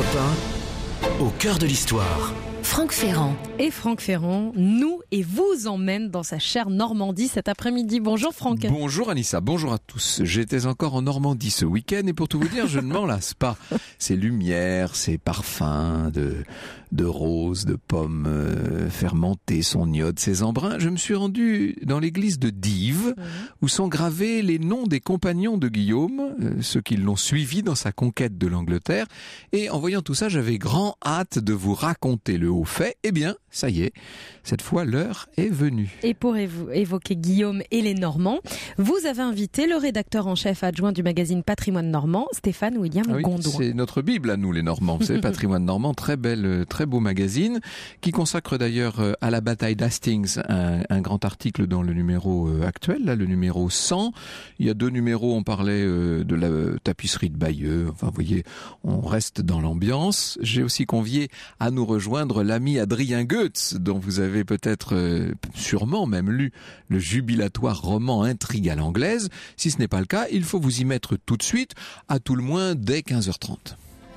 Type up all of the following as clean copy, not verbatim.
Europe 1, au cœur de l'histoire. Franck Ferrand. Et Franck Ferrand nous et vous emmène dans sa chère Normandie cet après-midi. Bonjour Franck. Bonjour Anissa, bonjour à tous. J'étais encore en Normandie ce week-end et pour tout vous dire, je ne m'en lasse pas. Ces lumières, ces parfums de roses, de pommes fermentées, son iode, ces embruns. Je me suis rendu dans l'église de Dives où sont gravés les noms des compagnons de Guillaume, ceux qui l'ont suivi dans sa conquête de l'Angleterre. Et en voyant tout ça, j'avais grand hâte de vous raconter le haut fait. Eh bien, ça y est, cette fois l'heure est venue. Et pour évoquer Guillaume et les Normands, vous avez invité le rédacteur en chef adjoint du magazine Patrimoine Normand, Stéphane William Gondouin. C'est notre Bible à nous les Normands. Vous savez, Patrimoine Normand, très beau magazine qui consacre d'ailleurs à la bataille d'Hastings un grand article dans le numéro actuel, là, le numéro 100. Il y a 2 numéros, on parlait de la tapisserie de Bayeux. Enfin, vous voyez, on reste dans l'ambiance. J'ai aussi convié à nous rejoindre l'ami Adrien Goetz, dont vous avez peut-être sûrement même lu le jubilatoire roman Intrigue à l'anglaise. Si ce n'est pas le cas, il faut vous y mettre tout de suite, à tout le moins dès 15h30.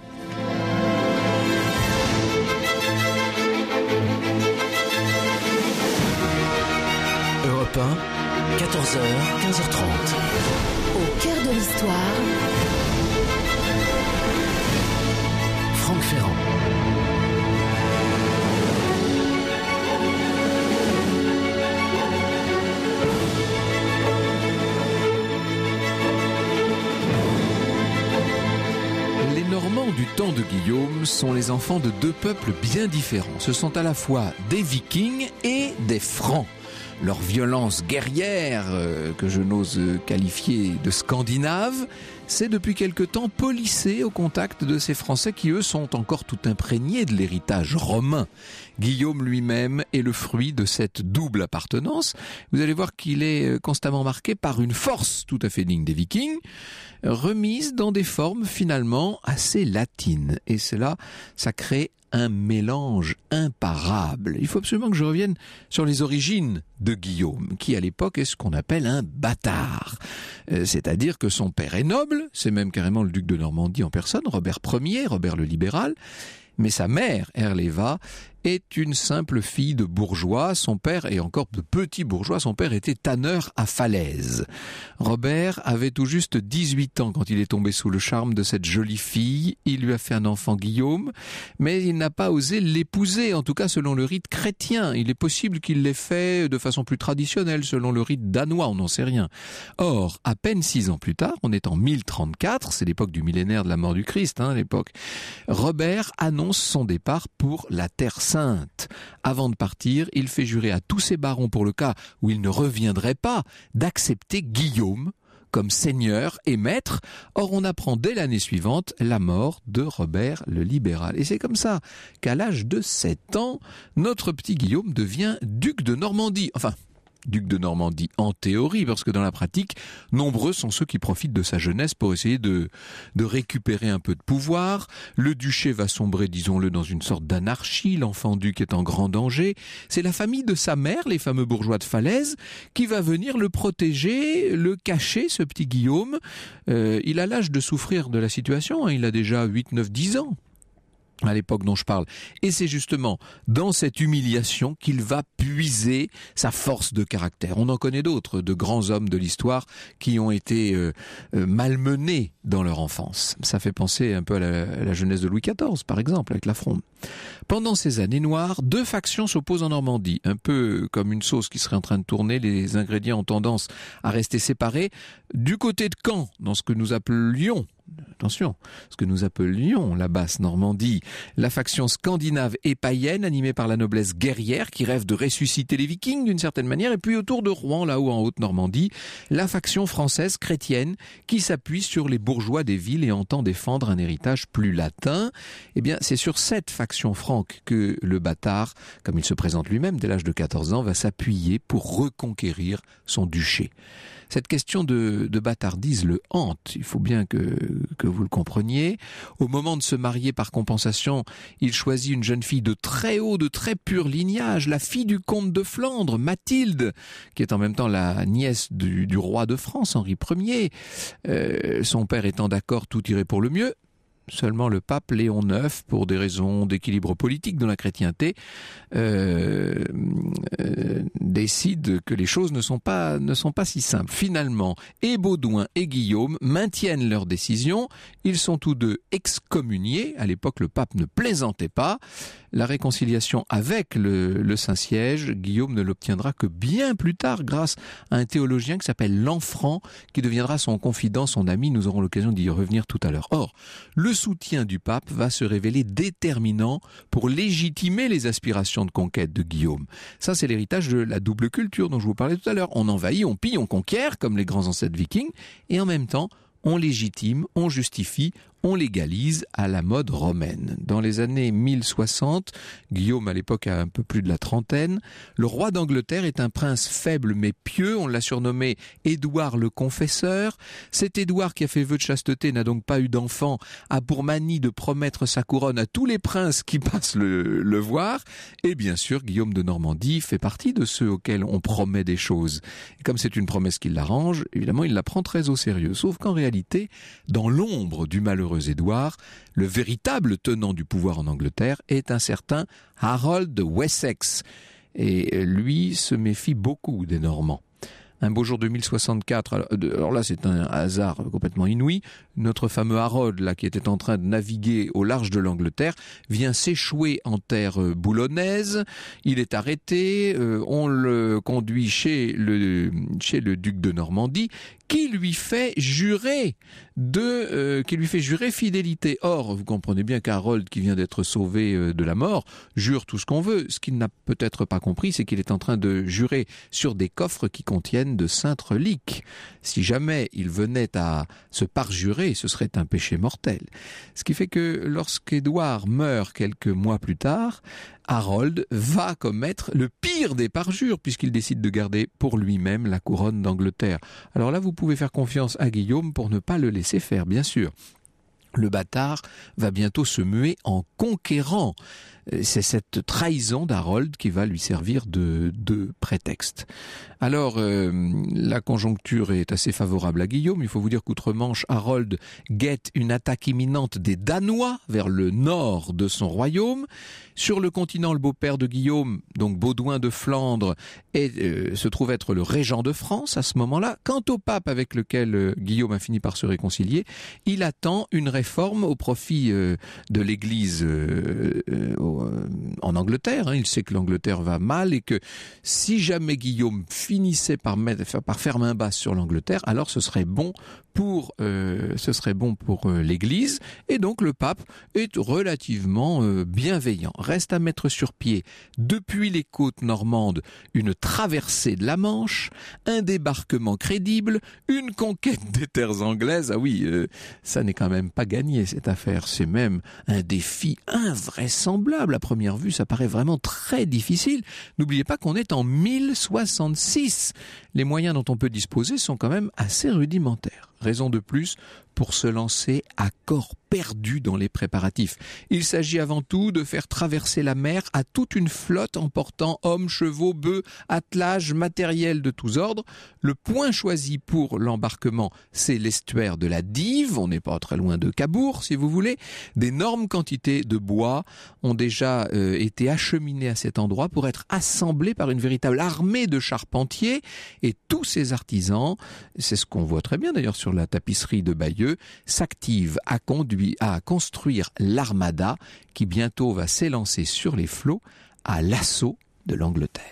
Europe 1, 14h, 15h30. Au cœur de l'histoire. Franck Ferrand. Les Normands du temps de Guillaume sont les enfants de 2 peuples bien différents. Ce sont à la fois des Vikings et des Francs. Leur violence guerrière, que je n'ose qualifier de scandinave, c'est depuis quelque temps polissé au contact de ces Français qui, eux, sont encore tout imprégnés de l'héritage romain. Guillaume lui-même est le fruit de cette double appartenance. Vous allez voir qu'il est constamment marqué par une force tout à fait digne des Vikings, remise dans des formes finalement assez latines. Et cela, ça crée un mélange imparable. Il faut absolument que je revienne sur les origines de Guillaume, qui à l'époque est ce qu'on appelle un bâtard. C'est-à-dire que son père est noble, c'est même carrément le duc de Normandie en personne, Robert Ier, Robert le libéral, mais sa mère, Herléva, est une simple fille de bourgeois. Son père, et encore de petit bourgeois, son père était tanneur à Falaise. Robert avait tout juste 18 ans quand il est tombé sous le charme de cette jolie fille. Il lui a fait un enfant, Guillaume, mais il n'a pas osé l'épouser, en tout cas selon le rite chrétien. Il est possible qu'il l'ait fait de façon plus traditionnelle, selon le rite danois, on n'en sait rien. Or, à peine 6 ans plus tard, on est en 1034, c'est l'époque du millénaire de la mort du Christ, l'époque, Robert annonce son départ pour la Terre Sainte. Avant de partir, il fait jurer à tous ses barons, pour le cas où il ne reviendrait pas, d'accepter Guillaume comme seigneur et maître. Or, on apprend dès l'année suivante la mort de Robert le libéral. Et c'est comme ça qu'à l'âge de 7 ans, notre petit Guillaume devient duc de Normandie. Enfin, duc de Normandie en théorie, parce que dans la pratique, nombreux sont ceux qui profitent de sa jeunesse pour essayer de récupérer un peu de pouvoir. Le duché va sombrer, disons-le, dans une sorte d'anarchie. L'enfant duc est en grand danger. C'est la famille de sa mère, les fameux bourgeois de Falaise, qui va venir le protéger, le cacher, ce petit Guillaume. Il a l'âge de souffrir de la situation, il a déjà 8, 9, 10 ans. À l'époque dont je parle. Et c'est justement dans cette humiliation qu'il va puiser sa force de caractère. On en connaît d'autres, de grands hommes de l'histoire qui ont été malmenés dans leur enfance. Ça fait penser un peu à la jeunesse de Louis XIV, par exemple, avec la Fronde. Pendant ces années noires, 2 factions s'opposent en Normandie. Un peu comme une sauce qui serait en train de tourner, les ingrédients ont tendance à rester séparés. Du côté de Caen, dans ce que nous appelions la basse Normandie, la faction scandinave et païenne animée par la noblesse guerrière qui rêve de ressusciter les Vikings d'une certaine manière, et puis autour de Rouen, là-haut en Haute-Normandie, la faction française chrétienne qui s'appuie sur les bourgeois des villes et entend défendre un héritage plus latin. Eh bien, c'est sur cette faction franque que le bâtard, comme il se présente lui-même dès l'âge de 14 ans, va s'appuyer pour reconquérir son duché. Cette question de bâtardise le hante, il faut bien que vous le compreniez. Au moment de se marier par compensation, il choisit une jeune fille de très haut, de très pur lignage, la fille du comte de Flandre, Mathilde, qui est en même temps la nièce du roi de France, Henri Ier. Son père étant d'accord, tout irait pour le mieux. Seulement le pape Léon IX, pour des raisons d'équilibre politique dans la chrétienté, décide que les choses ne sont pas si simples. Finalement, et Baudouin et Guillaume maintiennent leur décision. Ils sont tous deux excommuniés. À l'époque, le pape ne plaisantait pas. La réconciliation avec le Saint-Siège, Guillaume ne l'obtiendra que bien plus tard grâce à un théologien qui s'appelle Lanfranc, qui deviendra son confident, son ami. Nous aurons l'occasion d'y revenir tout à l'heure. Or, le soutien du pape va se révéler déterminant pour légitimer les aspirations de conquête de Guillaume. Ça, c'est l'héritage de la double culture dont je vous parlais tout à l'heure. On envahit, on pille, on conquiert, comme les grands ancêtres vikings, et en même temps, on légitime, on justifie, on légalise à la mode romaine. Dans les années 1060, Guillaume à l'époque a un peu plus de la trentaine, le roi d'Angleterre est un prince faible mais pieux, on l'a surnommé Édouard le Confesseur. Cet Édouard qui a fait vœu de chasteté n'a donc pas eu d'enfant, a pour manie de promettre sa couronne à tous les princes qui passent le voir, et bien sûr Guillaume de Normandie fait partie de ceux auxquels on promet des choses. Et comme c'est une promesse qui l'arrange, évidemment il la prend très au sérieux, sauf qu'en réalité, dans l'ombre du malheureux Édouard, le véritable tenant du pouvoir en Angleterre est un certain Harold de Wessex. Et lui se méfie beaucoup des Normands. Un beau jour de 1064, alors là c'est un hasard complètement inouï, notre fameux Harold, là, qui était en train de naviguer au large de l'Angleterre, vient s'échouer en terre boulonnaise, il est arrêté, on le conduit chez le duc de Normandie, qui lui fait jurer fidélité. Or, vous comprenez bien qu'Harold, qui vient d'être sauvé de la mort, jure tout ce qu'on veut. Ce qu'il n'a peut-être pas compris, c'est qu'il est en train de jurer sur des coffres qui contiennent de saintes reliques. Si jamais il venait à se parjurer, ce serait un péché mortel. Ce qui fait que lorsqu'Édouard meurt quelques mois plus tard, Harold va commettre le pire des parjures puisqu'il décide de garder pour lui-même la couronne d'Angleterre. Alors là, vous pouvez faire confiance à Guillaume pour ne pas le laisser faire, bien sûr. Le bâtard va bientôt se muer en conquérant. C'est cette trahison d'Harold qui va lui servir de prétexte. Alors, la conjoncture est assez favorable à Guillaume. Il faut vous dire qu'outre-Manche, Harold guette une attaque imminente des Danois vers le nord de son royaume. Sur le continent, le beau-père de Guillaume, donc Baudouin de Flandre, se trouve être le régent de France à ce moment-là. Quant au pape avec lequel Guillaume a fini par se réconcilier, il attend une réforme au profit de l'Église en Angleterre. Il sait que l'Angleterre va mal et que si jamais Guillaume finissait par faire main basse sur l'Angleterre, alors ce serait bon pour l'Église. Et donc le pape est relativement bienveillant. Reste à mettre sur pied, depuis les côtes normandes, une traversée de la Manche, un débarquement crédible, une conquête des terres anglaises. Ah oui, ça n'est quand même pas gagné cette affaire. C'est même un défi invraisemblable. À première vue, ça paraît vraiment très difficile. N'oubliez pas qu'on est en 1066. Les moyens dont on peut disposer sont quand même assez rudimentaires. Raison de plus pour se lancer à corps perdu dans les préparatifs. Il s'agit avant tout de faire traverser la mer à toute une flotte emportant hommes, chevaux, bœufs, attelages, matériel de tous ordres. Le point choisi pour l'embarquement, c'est l'estuaire de la Dive. On n'est pas très loin de Cabourg, si vous voulez. D'énormes quantités de bois ont déjà été acheminées à cet endroit pour être assemblés par une véritable armée de charpentiers. Et tous ces artisans, c'est ce qu'on voit très bien d'ailleurs sur la tapisserie de Bayeux, s'activent à construire l'armada qui bientôt va s'élancer sur les flots à l'assaut de l'Angleterre.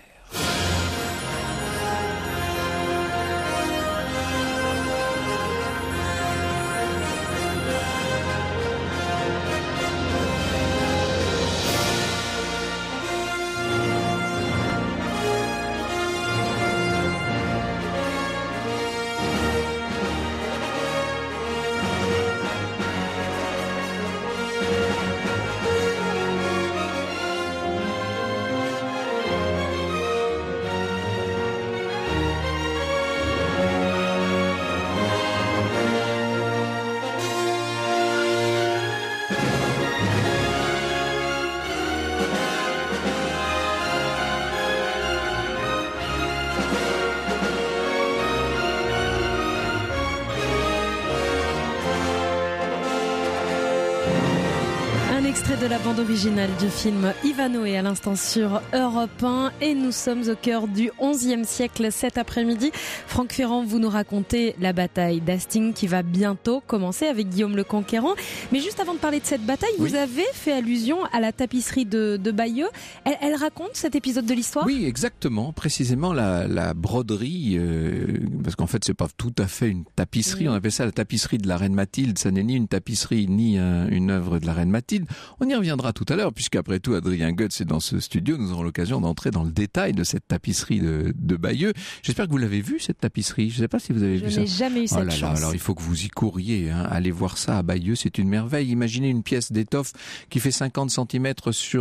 Un extrait de la bande originale du film Ivanhoe à l'instant sur Europe 1 et nous sommes au cœur du XIe siècle cet après-midi. Franck Ferrand, vous nous racontez la bataille d'Hastings qui va bientôt commencer avec Guillaume le Conquérant. Mais juste avant de parler de cette bataille, vous avez fait allusion à la tapisserie de Bayeux. Elle raconte cet épisode de l'histoire ? Oui, exactement. Précisément la broderie, parce qu'en fait c'est pas tout à fait une tapisserie. On appelle ça la tapisserie de la reine Mathilde. Ça n'est ni une tapisserie ni une œuvre de la reine Mathilde. On y reviendra tout à l'heure, puisqu'après tout, Adrien Goetz est dans ce studio. Nous aurons l'occasion d'entrer dans le détail de cette tapisserie de Bayeux. J'espère que vous l'avez vue, cette tapisserie. Je ne sais pas si vous avez vu ça. Je n'ai jamais eu cette chance. Alors, il faut que vous y couriez. Allez voir ça à Bayeux, c'est une merveille. Imaginez une pièce d'étoffe qui fait 50 cm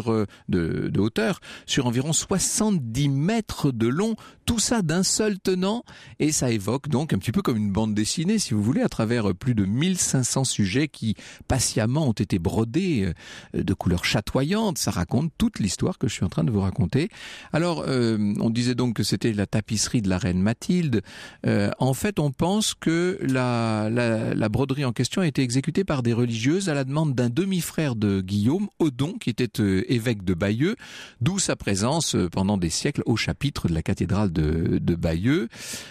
de hauteur, sur environ 70 mètres de long. Tout ça d'un seul tenant. Et ça évoque donc un petit peu comme une bande dessinée, si vous voulez, à travers plus de 1500 sujets qui patiemment ont été brodés de couleurs chatoyantes. Ça raconte toute l'histoire que je suis en train de vous raconter. Alors, on disait donc que c'était la tapisserie de la reine Mathilde. En fait, on pense que la broderie en question a été exécutée par des religieuses à la demande d'un demi-frère de Guillaume, Odon, qui était évêque de Bayeux, d'où sa présence pendant des siècles au chapitre de la cathédrale de Bayeux.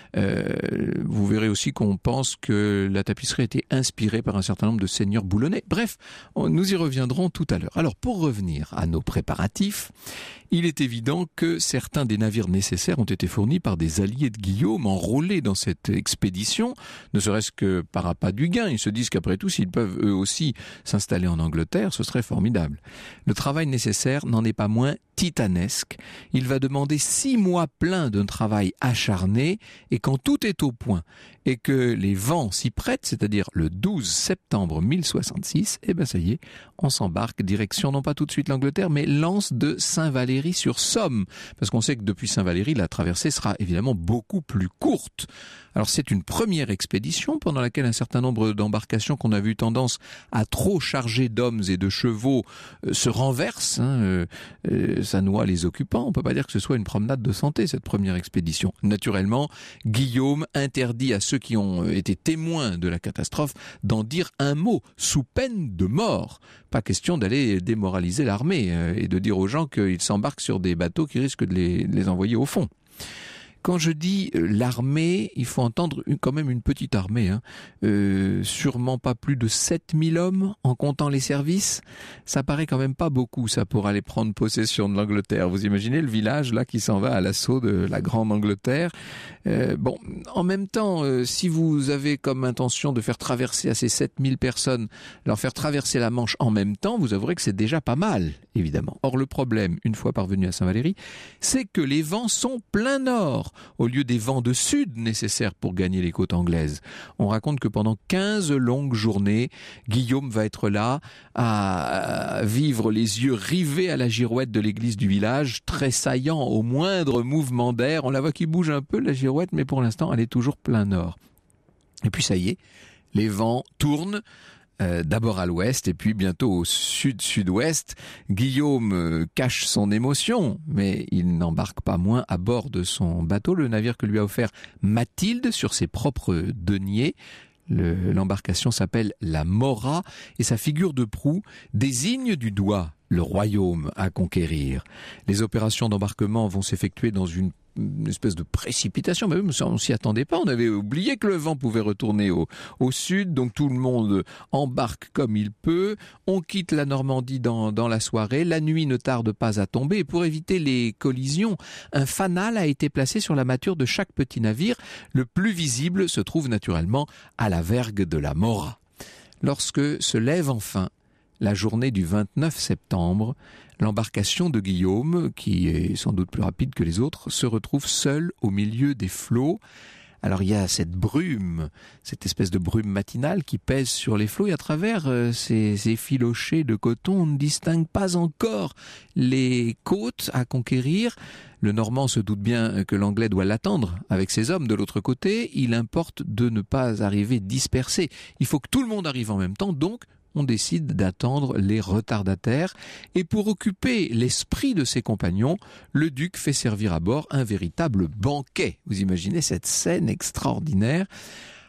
Vous verrez aussi qu'on pense que la tapisserie a été inspirée par un certain nombre de seigneurs boulonnais. Bref, nous y reviendrons tout à l'heure. Alors, pour revenir à nos préparatifs, il est évident que certains des navires nécessaires ont été fournis par des alliés de Guillaume enrôlés dans cette expédition, ne serait-ce que par appât du gain. Ils se disent qu'après tout, s'ils peuvent eux aussi s'installer en Angleterre, ce serait formidable. Le travail nécessaire n'en est pas moins titanesque. Il va demander 6 mois pleins d'un travail acharné, et quand tout est au point et que les vents s'y prêtent, c'est-à-dire le 12 septembre 1066, eh ben ça y est, on s'embarque direction non pas tout de suite l'Angleterre, mais l'anse de Saint-Valery-sur-Somme, parce qu'on sait que depuis Saint-Valery, la traversée sera évidemment beaucoup plus courte. Alors c'est une première expédition pendant laquelle un certain nombre d'embarcations qu'on a vu tendance à trop charger d'hommes et de chevaux se renversent, ça noie les occupants. On peut pas dire que ce soit une promenade de santé, cette première expédition. Naturellement, Guillaume interdit à ceux qui ont été témoins de la catastrophe d'en dire un mot, sous peine de mort. Pas question d'aller démoraliser l'armée et de dire aux gens qu'ils s'embarquent sur des bateaux qui risquent de les envoyer au fond. Quand je dis l'armée, il faut entendre quand même une petite armée, sûrement pas plus de 7000 hommes en comptant les services. Ça paraît quand même pas beaucoup, ça, pour aller prendre possession de l'Angleterre. Vous imaginez le village là qui s'en va à l'assaut de la grande Angleterre. En même temps, si vous avez comme intention de faire traverser à ces 7000 personnes, leur faire traverser la Manche en même temps, vous avouerez que c'est déjà pas mal, évidemment. Or, le problème, une fois parvenu à Saint-Valery, c'est que les vents sont plein nord, au lieu des vents de sud nécessaires pour gagner les côtes anglaises. On raconte que pendant 15 longues journées, Guillaume va être là à vivre les yeux rivés à la girouette de l'église du village, tressaillant au moindre mouvement d'air. On la voit qui bouge un peu, la girouette, mais pour l'instant, elle est toujours plein nord. Et puis ça y est, les vents tournent, d'abord à l'ouest et puis bientôt au sud-sud-ouest. Guillaume cache son émotion, mais il n'embarque pas moins à bord de son bateau, le navire que lui a offert Mathilde sur ses propres deniers. L'embarcation s'appelle la Mora et sa figure de proue désigne du doigt le royaume à conquérir. Les opérations d'embarquement vont s'effectuer dans une espèce de précipitation, mais on s'y attendait pas, on avait oublié que le vent pouvait retourner au sud, donc tout le monde embarque comme il peut, on quitte la Normandie dans la soirée, la nuit ne tarde pas à tomber, et pour éviter les collisions, un fanal a été placé sur la mâture de chaque petit navire, le plus visible se trouve naturellement à la vergue de la Mora. Lorsque se lève enfin la journée du 29 septembre, l'embarcation de Guillaume, qui est sans doute plus rapide que les autres, se retrouve seule au milieu des flots. Alors il y a cette brume, cette espèce de brume matinale qui pèse sur les flots et à travers ces effilochés de coton, on ne distingue pas encore les côtes à conquérir. Le Normand se doute bien que l'Anglais doit l'attendre avec ses hommes de l'autre côté. Il importe de ne pas arriver dispersé. Il faut que tout le monde arrive en même temps, donc on décide d'attendre les retardataires et pour occuper l'esprit de ses compagnons, le duc fait servir à bord un véritable banquet. Vous imaginez cette scène extraordinaire.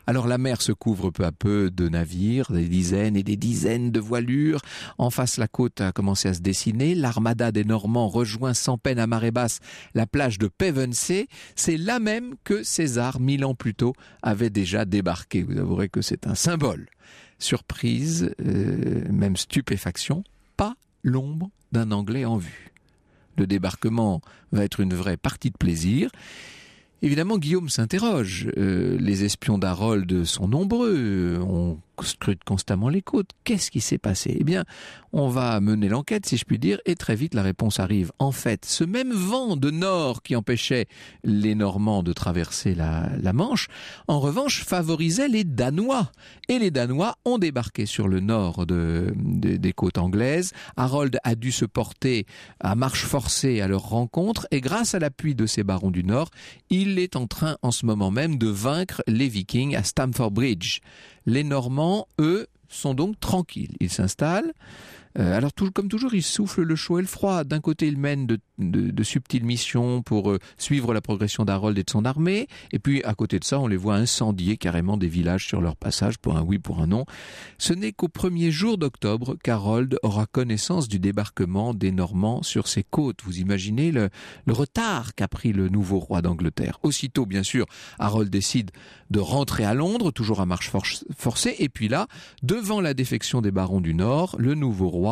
Alors la mer se couvre peu à peu de navires, des dizaines et des dizaines de voilures. En face, la côte a commencé à se dessiner. L'armada des Normands rejoint sans peine à marée basse la plage de Pevensey. C'est là même que César, 1000 ans plus tôt, avait déjà débarqué. Vous avouerez que c'est un symbole. Surprise, même stupéfaction, pas l'ombre d'un Anglais en vue. Le débarquement va être une vraie partie de plaisir. Évidemment, Guillaume s'interroge. Les espions d'Harold sont nombreux. On scrute constamment les côtes. Qu'est-ce qui s'est passé ? Eh bien, on va mener l'enquête, si je puis dire, et très vite la réponse arrive. En fait, ce même vent de nord qui empêchait les Normands de traverser la Manche, en revanche, favorisait les Danois. Et les Danois ont débarqué sur le nord des côtes anglaises. Harold a dû se porter à marche forcée à leur rencontre, et grâce à l'appui de ces barons du Nord, il est en train en ce moment même de vaincre les Vikings à Stamford Bridge. Les Normands, eux, sont donc tranquilles. Ils s'installent. Alors, comme toujours, ils soufflent le chaud et le froid. D'un côté, ils mènent de subtiles missions pour suivre la progression d'Harold et de son armée. Et puis, à côté de ça, on les voit incendier carrément des villages sur leur passage, pour un oui, pour un non. Ce n'est qu'au 1er jour d'octobre qu'Harold aura connaissance du débarquement des Normands sur ses côtes. Vous imaginez le retard qu'a pris le nouveau roi d'Angleterre. Aussitôt, bien sûr, Harold décide de rentrer à Londres, toujours à marche forcée. Et puis là, devant la défection des barons du Nord, le nouveau roi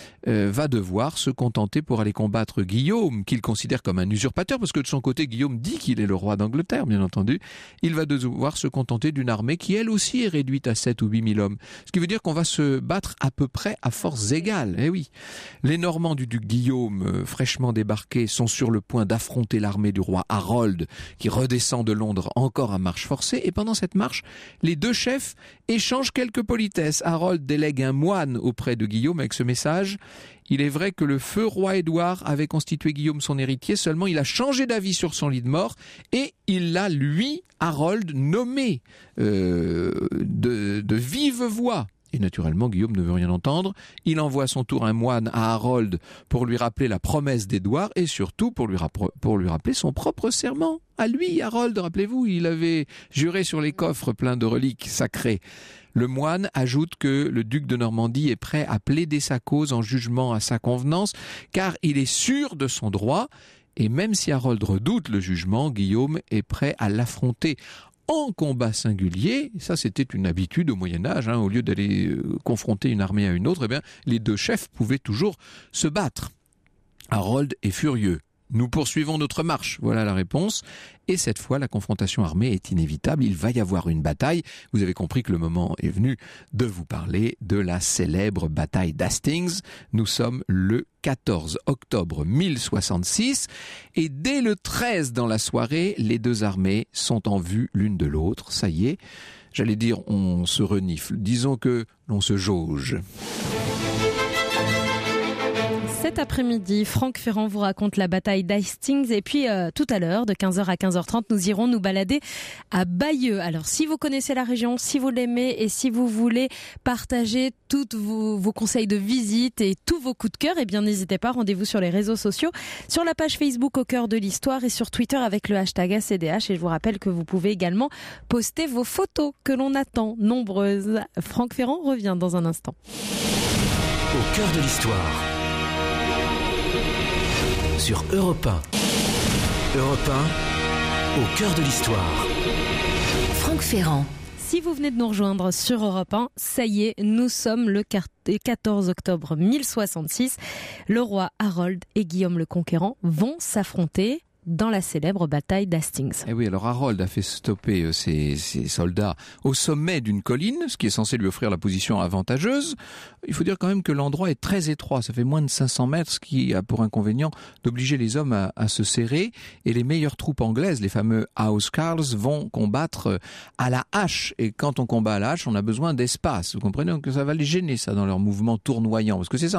va devoir se contenter pour aller combattre Guillaume, qu'il considère comme un usurpateur, parce que de son côté, Guillaume dit qu'il est le roi d'Angleterre, bien entendu. Il va devoir se contenter d'une armée qui, elle aussi, est réduite à 7 ou 8 000 hommes. Ce qui veut dire qu'on va se battre à peu près à forces égales. Eh oui. Les Normands du duc Guillaume, fraîchement débarqués, sont sur le point d'affronter l'armée du roi Harold, qui redescend de Londres encore à marche forcée. Et pendant cette marche, les deux chefs échangent quelques politesses. Harold délègue un moine auprès de Guillaume avec ce message: il est vrai que le feu roi Édouard avait constitué Guillaume son héritier, seulement il a changé d'avis sur son lit de mort et il l'a, lui, Harold, nommé de vive voix. Et naturellement, Guillaume ne veut rien entendre. Il envoie à son tour un moine à Harold pour lui rappeler la promesse d'Édouard et surtout pour lui rappeler son propre serment. À lui, Harold, rappelez-vous, il avait juré sur les coffres pleins de reliques sacrées. Le moine ajoute que le duc de Normandie est prêt à plaider sa cause en jugement à sa convenance, car il est sûr de son droit, et même si Harold redoute le jugement, Guillaume est prêt à l'affronter en combat singulier. Ça, c'était une habitude au Moyen-Âge, au lieu d'aller confronter une armée à une autre, les deux chefs pouvaient toujours se battre. Harold est furieux. Nous poursuivons notre marche, voilà la réponse. Et cette fois, la confrontation armée est inévitable. Il va y avoir une bataille. Vous avez compris que le moment est venu de vous parler de la célèbre bataille d'Hastings. Nous sommes le 14 octobre 1066. Et dès le 13 dans la soirée, les deux armées sont en vue l'une de l'autre. Ça y est, j'allais dire on se renifle. Disons que l'on se jauge. Cet après-midi, Franck Ferrand vous raconte la bataille d'Hastings et puis tout à l'heure, de 15h à 15h30, nous irons nous balader à Bayeux. Alors si vous connaissez la région, si vous l'aimez et si vous voulez partager tous vos conseils de visite et tous vos coups de cœur, eh bien n'hésitez pas, rendez-vous sur les réseaux sociaux, sur la page Facebook Au Cœur de l'Histoire et sur Twitter avec le hashtag ACDH. Et je vous rappelle que vous pouvez également poster vos photos que l'on attend nombreuses. Franck Ferrand revient dans un instant. Au cœur de l'histoire. Sur Europe 1. Europe 1, au cœur de l'histoire. Franck Ferrand. Si vous venez de nous rejoindre sur Europe 1, ça y est, nous sommes le 14 octobre 1066. Le roi Harold et Guillaume le Conquérant vont s'affronter dans la célèbre bataille d'Hastings. Eh oui, alors Harold a fait stopper ses soldats au sommet d'une colline, ce qui est censé lui offrir la position avantageuse. Il faut dire quand même que l'endroit est très étroit, ça fait moins de 500 mètres, ce qui a pour inconvénient d'obliger les hommes à se serrer. Et les meilleures troupes anglaises, les fameux Housecarls, vont combattre à la hache. Et quand on combat à la hache, on a besoin d'espace. Vous comprenez que ça va les gêner, ça, dans leur mouvement tournoyant. Parce que c'est ça, en fait.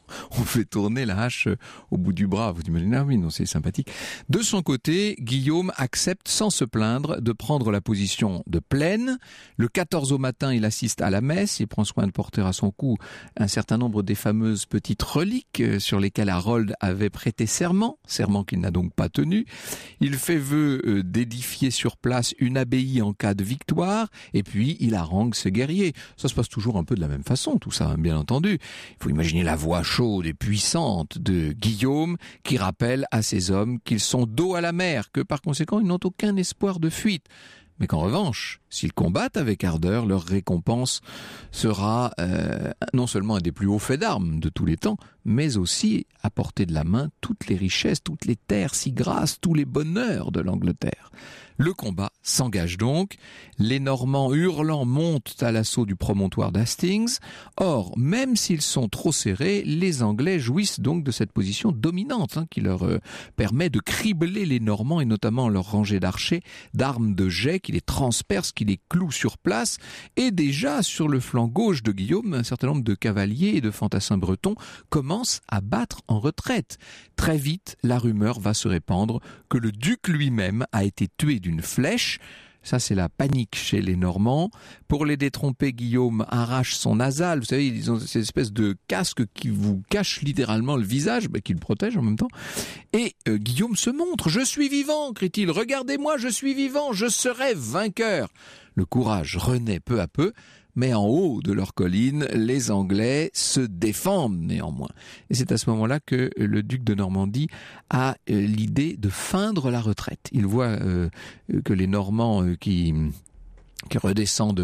on fait tourner la hache au bout du bras. Vous imaginez, ah oui, non, c'est sympathique. De son côté, Guillaume accepte sans se plaindre de prendre la position de plaine. Le 14 au matin, il assiste à la messe, il prend soin de porter à son cou un certain nombre des fameuses petites reliques sur lesquelles Harold avait prêté serment qu'il n'a donc pas tenu. Il fait vœu d'édifier sur place une abbaye en cas de victoire, et puis il harangue ses guerriers. Ça se passe toujours un peu de la même façon, tout ça, bien entendu. Il faut imaginer la voix chaude et puissante de Guillaume qui rappelle à ses hommes qu'ils sont dos à la mer, que par conséquent ils n'ont aucun espoir de fuite. Mais qu'en revanche, s'ils combattent avec ardeur, leur récompense sera non seulement un des plus hauts faits d'armes de tous les temps, mais aussi à portée de la main toutes les richesses, toutes les terres si grasses, tous les bonheurs de l'Angleterre. Le combat s'engage donc, les Normands hurlant montent à l'assaut du promontoire d'Hastings. Or, même s'ils sont trop serrés, les Anglais jouissent donc de cette position dominante qui leur permet de cribler les Normands et notamment leur rangée d'archers, d'armes de jet qui les transpercent, qui les clouent sur place. Et déjà, sur le flanc gauche de Guillaume, un certain nombre de cavaliers et de fantassins bretons commencent à battre en retraite. Très vite, la rumeur va se répandre que le duc lui-même a été tué d'une flèche. Ça, c'est la panique chez les Normands. Pour les détromper, Guillaume arrache son nasal. Vous savez, ils ont cette espèce de casque qui vous cache littéralement le visage, qui le protège en même temps. Et Guillaume se montre. « Je suis vivant !» crie-t-il. « Regardez-moi, je suis vivant, je serai vainqueur !» Le courage renaît peu à peu. Mais en haut de leur colline, les Anglais se défendent néanmoins. Et c'est à ce moment-là que le duc de Normandie a l'idée de feindre la retraite. Il voit que les Normands qui redescendent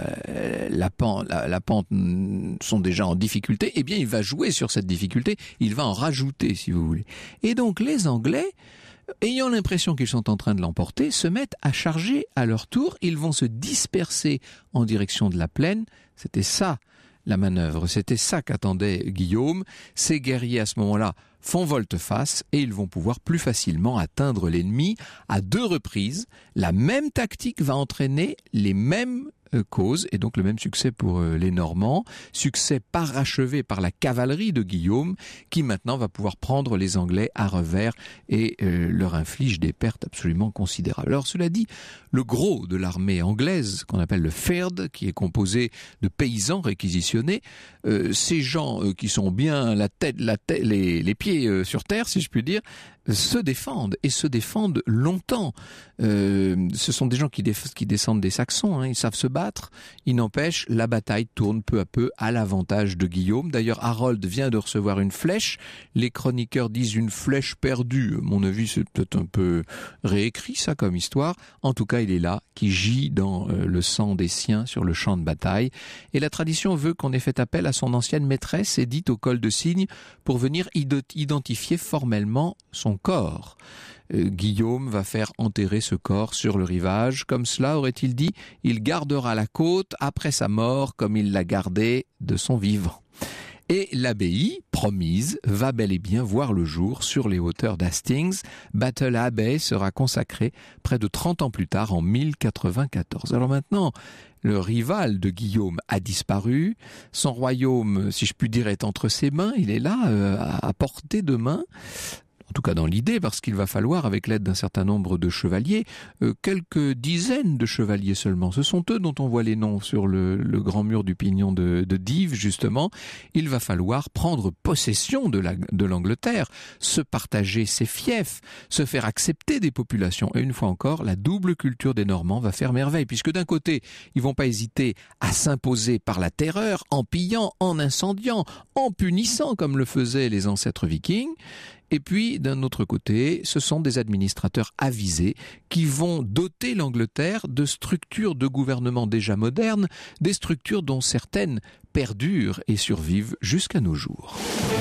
la pente sont déjà en difficulté. Eh bien, il va jouer sur cette difficulté. Il va en rajouter, si vous voulez. Et donc, les Anglais, ayant l'impression qu'ils sont en train de l'emporter, se mettent à charger à leur tour. Ils vont se disperser en direction de la plaine. C'était ça la manœuvre, c'était ça qu'attendait Guillaume. Ces guerriers à ce moment-là font volte-face et ils vont pouvoir plus facilement atteindre l'ennemi à 2 reprises. La même tactique va entraîner les mêmes cause et donc le même succès pour les Normands, succès parachevé par la cavalerie de Guillaume qui maintenant va pouvoir prendre les Anglais à revers et leur inflige des pertes absolument considérables. Alors cela dit, le gros de l'armée anglaise qu'on appelle le Fyrd, qui est composé de paysans réquisitionnés, ces gens qui sont bien les pieds sur terre si je puis dire, se défendent et se défendent longtemps. Ce sont des gens qui descendent des Saxons, ils savent se battre. Il n'empêche, la bataille tourne peu à peu à l'avantage de Guillaume. D'ailleurs, Harold vient de recevoir une flèche. Les chroniqueurs disent une flèche perdue. À mon avis, c'est peut-être un peu réécrit ça comme histoire. En tout cas, il est là, qui gît dans le sang des siens sur le champ de bataille. Et la tradition veut qu'on ait fait appel à son ancienne maîtresse, Édith au col de cygne, pour venir identifier formellement son corps. Guillaume va faire enterrer ce corps sur le rivage. Comme cela, aurait-il dit, il gardera la côte après sa mort comme il l'a gardée de son vivant. Et l'abbaye, promise, va bel et bien voir le jour sur les hauteurs d'Hastings. Battle Abbey sera consacrée près de 30 ans plus tard, en 1094. Alors maintenant, le rival de Guillaume a disparu. Son royaume, si je puis dire, est entre ses mains. Il est là, à portée de main. En tout cas dans l'idée, parce qu'il va falloir, avec l'aide d'un certain nombre de chevaliers, quelques dizaines de chevaliers seulement. Ce sont eux dont on voit les noms sur le grand mur du pignon de Dives, justement. Il va falloir prendre possession de l'Angleterre, se partager ses fiefs, se faire accepter des populations. Et une fois encore, la double culture des Normands va faire merveille, puisque d'un côté, ils vont pas hésiter à s'imposer par la terreur, en pillant, en incendiant, en punissant, comme le faisaient les ancêtres vikings. Et puis, d'un autre côté, ce sont des administrateurs avisés qui vont doter l'Angleterre de structures de gouvernement déjà modernes, des structures dont certaines perdurent et survivent jusqu'à nos jours.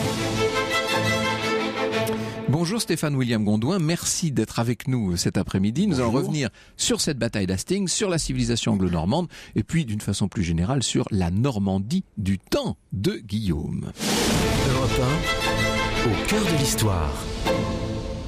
Bonjour Stéphane William Gondouin, merci d'être avec nous cet après-midi. Nous allons revenir sur cette bataille d'Hastings, sur la civilisation anglo-normande et puis d'une façon plus générale sur la Normandie du temps de Guillaume. Europe 1, au cœur de l'histoire.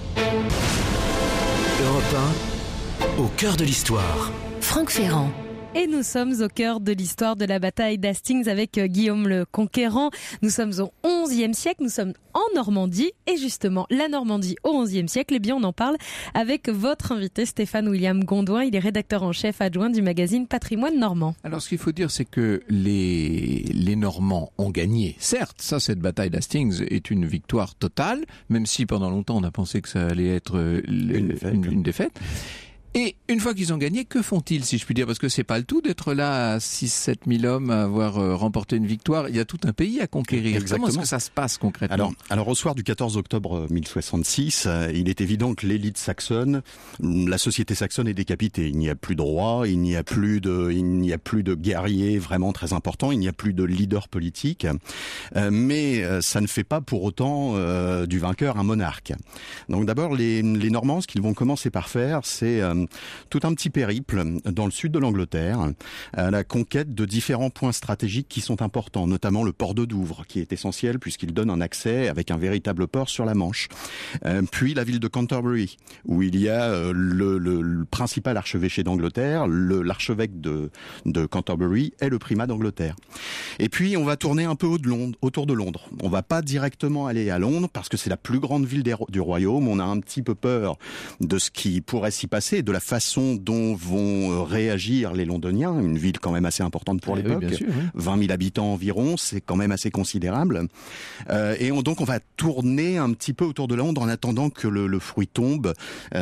Europe 1, au cœur de l'histoire. Franck Ferrand. et nous sommes au cœur de l'histoire de la bataille d'Hastings avec Guillaume le Conquérant. Nous sommes au XIe siècle, nous sommes en Normandie et justement la Normandie au XIe siècle, eh bien on en parle avec votre invité Stéphane William Gondouin. Il est rédacteur en chef adjoint du magazine Patrimoine Normand. Alors ce qu'il faut dire, c'est que les Normands ont gagné. Certes, cette bataille d'Hastings est une victoire totale, même si pendant longtemps on a pensé que ça allait être une défaite. Et une fois qu'ils ont gagné, que font-ils, si je puis dire? Parce que c'est pas le tout d'être là à 6-7 000 hommes à avoir remporté une victoire. Il y a tout un pays à conquérir. Exactement. Comment est-ce que ça se passe concrètement? Alors au soir du 14 octobre 1066, il est évident que l'élite saxonne, la société saxonne est décapitée. Il n'y a plus de roi, il n'y a plus de guerriers vraiment très importants, il n'y a plus de leader politique. Mais ça ne fait pas pour autant du vainqueur un monarque. Donc d'abord, les Normands, ce qu'ils vont commencer par faire, c'est tout un petit périple dans le sud de l'Angleterre à la conquête de différents points stratégiques qui sont importants, notamment le port de Douvres, qui est essentiel puisqu'il donne un accès avec un véritable port sur la Manche. Puis la ville de Canterbury, où il y a le principal archevêché d'Angleterre, l'archevêque de Canterbury est le primat d'Angleterre. Et puis on va tourner un peu autour de Londres. On va pas directement aller à Londres parce que c'est la plus grande ville du royaume. On a un petit peu peur de ce qui pourrait s'y passer, de la façon dont vont réagir les Londoniens, une ville quand même assez importante pour l'époque, bien sûr, oui. 20 000 habitants environ, c'est quand même assez considérable. Donc on va tourner un petit peu autour de Londres en attendant que le fruit tombe,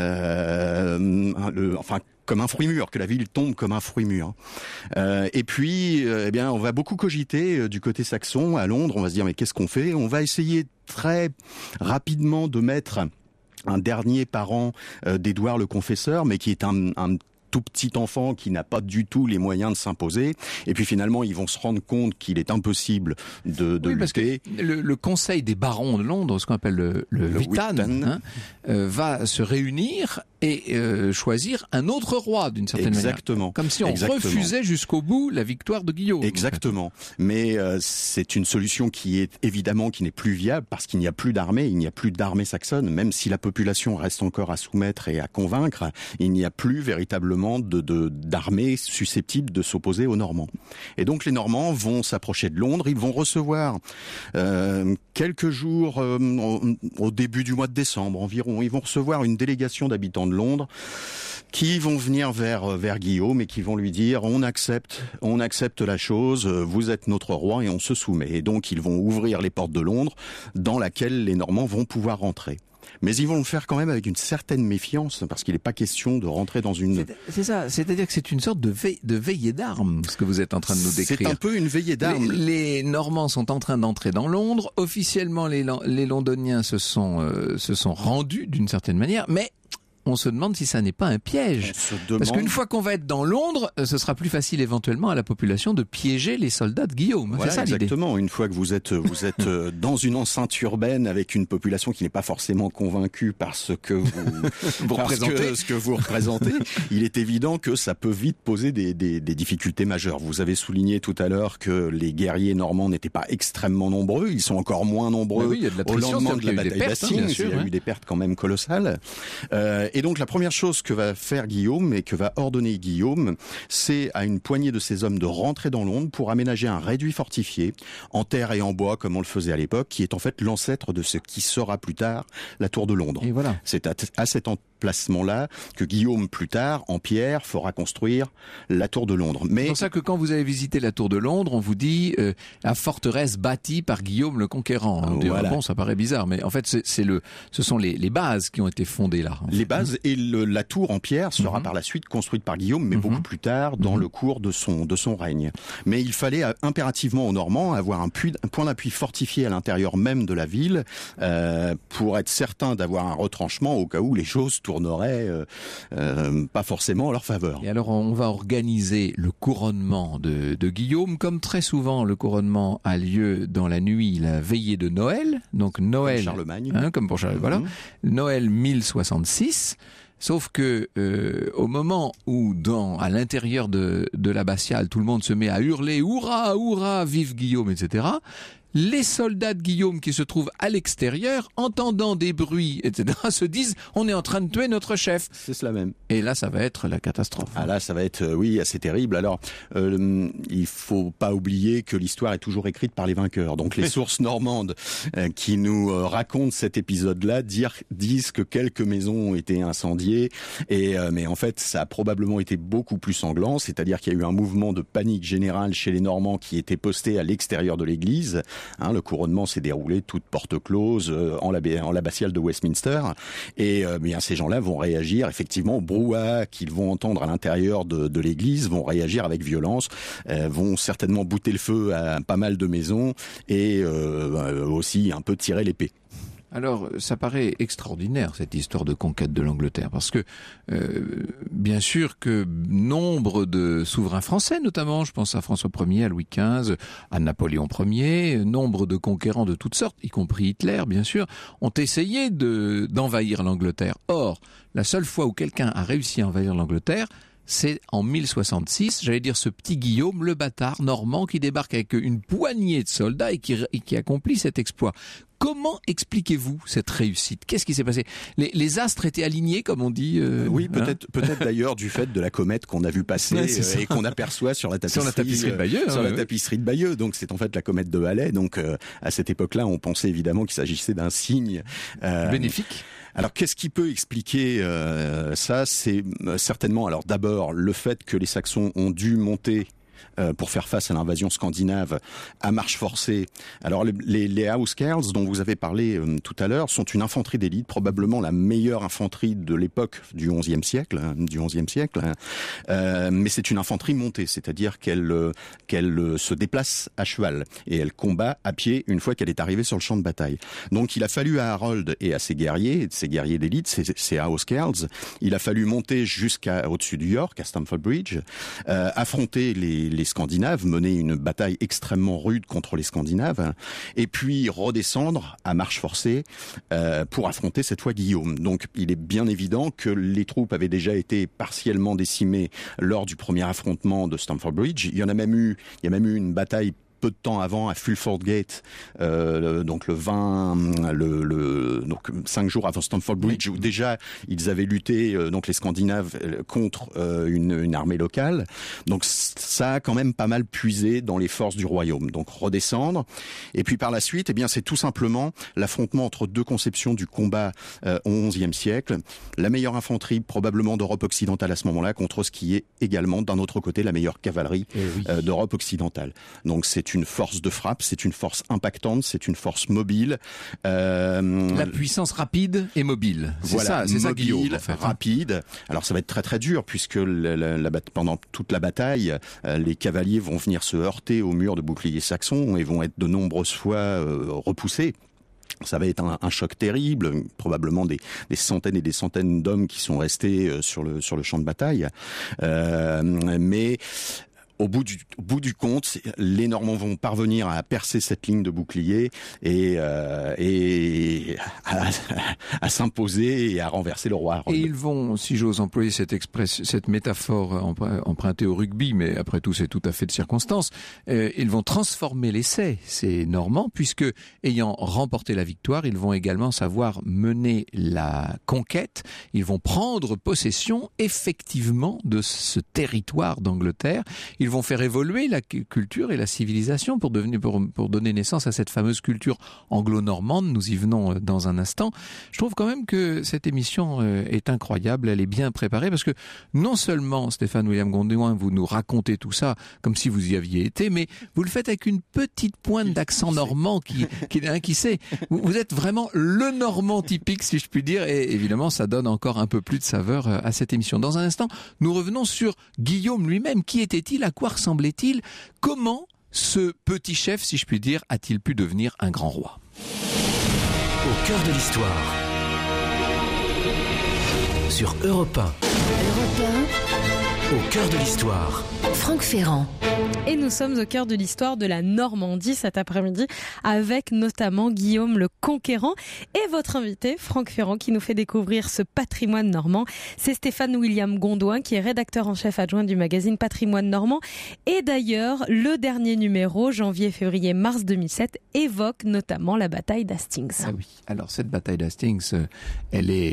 comme un fruit mûr, que la ville tombe comme un fruit mûr. Et puis, on va beaucoup cogiter du côté saxon à Londres. On va se dire mais qu'est-ce qu'on fait? On va essayer très rapidement de mettre un dernier parent d'Édouard le Confesseur, mais qui est un tout petit enfant qui n'a pas du tout les moyens de s'imposer. Et puis finalement, ils vont se rendre compte qu'il est impossible de lutter. Parce que le Conseil des barons de Londres, ce qu'on appelle le Witan, va se réunir et choisir un autre roi d'une certaine manière. Comme si on refusait jusqu'au bout la victoire de Guillaume. Exactement. Mais c'est une solution qui n'est plus viable parce qu'il n'y a plus d'armée, il n'y a plus d'armée saxonne. Même si la population reste encore à soumettre et à convaincre, il n'y a plus véritablement d'armée susceptible de s'opposer aux Normands. Et donc les Normands vont s'approcher de Londres, ils vont recevoir quelques jours au début du mois de décembre environ, ils vont recevoir une délégation d'habitants de Londres qui vont venir vers Guillaume et qui vont lui dire on accepte la chose, vous êtes notre roi et on se soumet. Et donc ils vont ouvrir les portes de Londres dans laquelle les Normands vont pouvoir rentrer. Mais ils vont le faire quand même avec une certaine méfiance, parce qu'il n'est pas question de rentrer dans une... C'est ça, c'est-à-dire que c'est une sorte de veillée d'armes, ce que vous êtes en train de nous décrire. C'est un peu une veillée d'armes. Les Normands sont en train d'entrer dans Londres. Officiellement, les Londoniens se sont rendus d'une certaine manière, mais... on se demande si ça n'est pas un piège. Parce qu'une fois qu'on va être dans Londres, ce sera plus facile éventuellement à la population de piéger les soldats de Guillaume. Voilà, c'est ça l'idée. Exactement. Une fois que vous êtes dans une enceinte urbaine avec une population qui n'est pas forcément convaincue par ce que vous représentez, il est évident que ça peut vite poser des difficultés majeures. Vous avez souligné tout à l'heure que les guerriers normands n'étaient pas extrêmement nombreux. Ils sont encore moins nombreux au lendemain de la bataille d'Hastings. Il y a eu des pertes quand même colossales. Et donc la première chose que va faire Guillaume et que va ordonner Guillaume, c'est à une poignée de ses hommes de rentrer dans Londres pour aménager un réduit fortifié en terre et en bois comme on le faisait à l'époque, qui est en fait l'ancêtre de ce qui sera plus tard la tour de Londres. Et voilà. C'est à cet emplacement-là que Guillaume plus tard, en pierre, fera construire la tour de Londres. Mais c'est pour ça que quand vous avez visité la tour de Londres, on vous dit la forteresse bâtie par Guillaume le Conquérant. On dit, voilà. Bon, ça paraît bizarre, mais en fait ce sont les bases qui ont été fondées là. Les bases et la tour en pierre sera par la suite construite par Guillaume, mais beaucoup plus tard dans le cours de son règne. Mais il fallait impérativement aux Normands avoir un point d'appui fortifié à l'intérieur même de la ville pour être certain d'avoir un retranchement au cas où les choses tourneraient pas forcément en leur faveur. Et alors on va organiser le couronnement de Guillaume. Comme très souvent le couronnement a lieu dans la nuit, la veillée de Noël. Donc Noël, comme Charlemagne. Comme pour Charlemagne, voilà. Noël 1066. Sauf que au moment où à l'intérieur de l'abbatiale, tout le monde se met à hurler « Hurrah, hurrah, vive Guillaume », etc., les soldats de Guillaume qui se trouvent à l'extérieur, entendant des bruits, etc., se disent « on est en train de tuer notre chef ». C'est cela même. Et là, ça va être la catastrophe. Ah là, ça va être, assez terrible. Alors, il faut pas oublier que l'histoire est toujours écrite par les vainqueurs. Donc, les sources normandes qui nous racontent cet épisode-là disent que quelques maisons ont été incendiées. Mais en fait, ça a probablement été beaucoup plus sanglant. C'est-à-dire qu'il y a eu un mouvement de panique générale chez les Normands qui était posté à l'extérieur de l'église. Le couronnement s'est déroulé toute porte close en l'abbatiale de Westminster. Et bien ces gens-là vont réagir effectivement au brouhaha qu'ils vont entendre à l'intérieur de l'église, vont réagir avec violence, vont certainement bouter le feu à pas mal de maisons et aussi un peu tirer l'épée. Alors, ça paraît extraordinaire, cette histoire de conquête de l'Angleterre, parce que, bien sûr que nombre de souverains français, notamment, je pense à François Ier, à Louis XV, à Napoléon Ier, nombre de conquérants de toutes sortes, y compris Hitler, bien sûr, ont essayé d'envahir l'Angleterre. Or, la seule fois où quelqu'un a réussi à envahir l'Angleterre, c'est en 1066, j'allais dire ce petit Guillaume, le bâtard normand, qui débarque avec une poignée de soldats et qui accomplit cet exploit. Comment expliquez-vous cette réussite ? Qu'est-ce qui s'est passé ? Les astres étaient alignés, comme on dit. Oui, peut-être d'ailleurs du fait de la comète qu'on a vu passer et qu'on aperçoit sur la tapisserie de Bayeux. Tapisserie de Bayeux. Donc c'est en fait la comète de Halley. Donc à cette époque-là, on pensait évidemment qu'il s'agissait d'un signe bénéfique. Alors qu'est-ce qui peut expliquer ça ? C'est certainement, alors d'abord le fait que les Saxons ont dû monter pour faire face à l'invasion scandinave à marche forcée. Alors les Housecarls dont vous avez parlé tout à l'heure sont une infanterie d'élite, probablement la meilleure infanterie de l'époque du XIe siècle, mais c'est une infanterie montée, c'est-à-dire qu'elle se déplace à cheval et elle combat à pied une fois qu'elle est arrivée sur le champ de bataille. Donc il a fallu à Harold et à ses guerriers d'élite, ces Housecarls, il a fallu monter au-dessus du York, à Stamford Bridge, affronter les Scandinaves, mener une bataille extrêmement rude contre les Scandinaves, et puis redescendre à marche forcée pour affronter cette fois Guillaume. Donc il est bien évident que les troupes avaient déjà été partiellement décimées lors du premier affrontement de Stamford Bridge. Il y a même eu une bataille peu de temps avant à Fulford Gate, donc donc 5 jours avant Stamford Bridge, où déjà ils avaient lutté donc les Scandinaves contre une armée locale. Donc ça a quand même pas mal puisé dans les forces du royaume. Donc redescendre, et puis par la suite, eh bien c'est tout simplement l'affrontement entre deux conceptions du combat au XIe siècle. La meilleure infanterie probablement d'Europe occidentale à ce moment-là contre ce qui est également d'un autre côté la meilleure cavalerie d'Europe occidentale. Donc c'est une force de frappe, c'est une force impactante, c'est une force mobile. La puissance rapide et mobile. C'est ça, Guillaume. En fait. Rapide. Alors ça va être très très dur puisque pendant toute la bataille, les cavaliers vont venir se heurter au mur de boucliers saxons et vont être de nombreuses fois repoussés. Ça va être un choc terrible, probablement des centaines et des centaines d'hommes qui sont restés sur le champ de bataille. Mais au bout du compte, les Normands vont parvenir à percer cette ligne de bouclier et à s'imposer et à renverser le roi Harold. Et ils vont, si j'ose employer cette métaphore empruntée au rugby, mais après tout c'est tout à fait de circonstance, ils vont transformer l'essai, ces Normands, puisque ayant remporté la victoire, ils vont également savoir mener la conquête, ils vont prendre possession effectivement de ce territoire d'Angleterre, ils vont faire évoluer la culture et la civilisation pour donner naissance à cette fameuse culture anglo-normande. Nous y venons dans un instant. Je trouve quand même que cette émission est incroyable, elle est bien préparée parce que non seulement Stéphane William Gondouin, vous nous racontez tout ça comme si vous y aviez été, mais vous le faites avec une petite pointe d'accent normand qui sait. Vous êtes vraiment le normand typique, si je puis dire, et évidemment ça donne encore un peu plus de saveur à cette émission. Dans un instant, nous revenons sur Guillaume lui-même. Qui était-il ? À quoi ressemblait-il ? Comment ce petit chef, si je puis dire, a-t-il pu devenir un grand roi ? Au cœur de l'histoire. Sur Europe 1. Europe 1. Au cœur de l'histoire. Franck Ferrand. Et nous sommes au cœur de l'histoire de la Normandie cet après-midi avec notamment Guillaume le Conquérant et votre invité Franck Ferrand qui nous fait découvrir ce patrimoine normand. C'est Stéphane William Gondouin qui est rédacteur en chef adjoint du magazine Patrimoine Normand. Et d'ailleurs, le dernier numéro, janvier, février, mars 2007, évoque notamment la bataille d'Hastings. Ah oui, alors cette bataille d'Hastings, elle est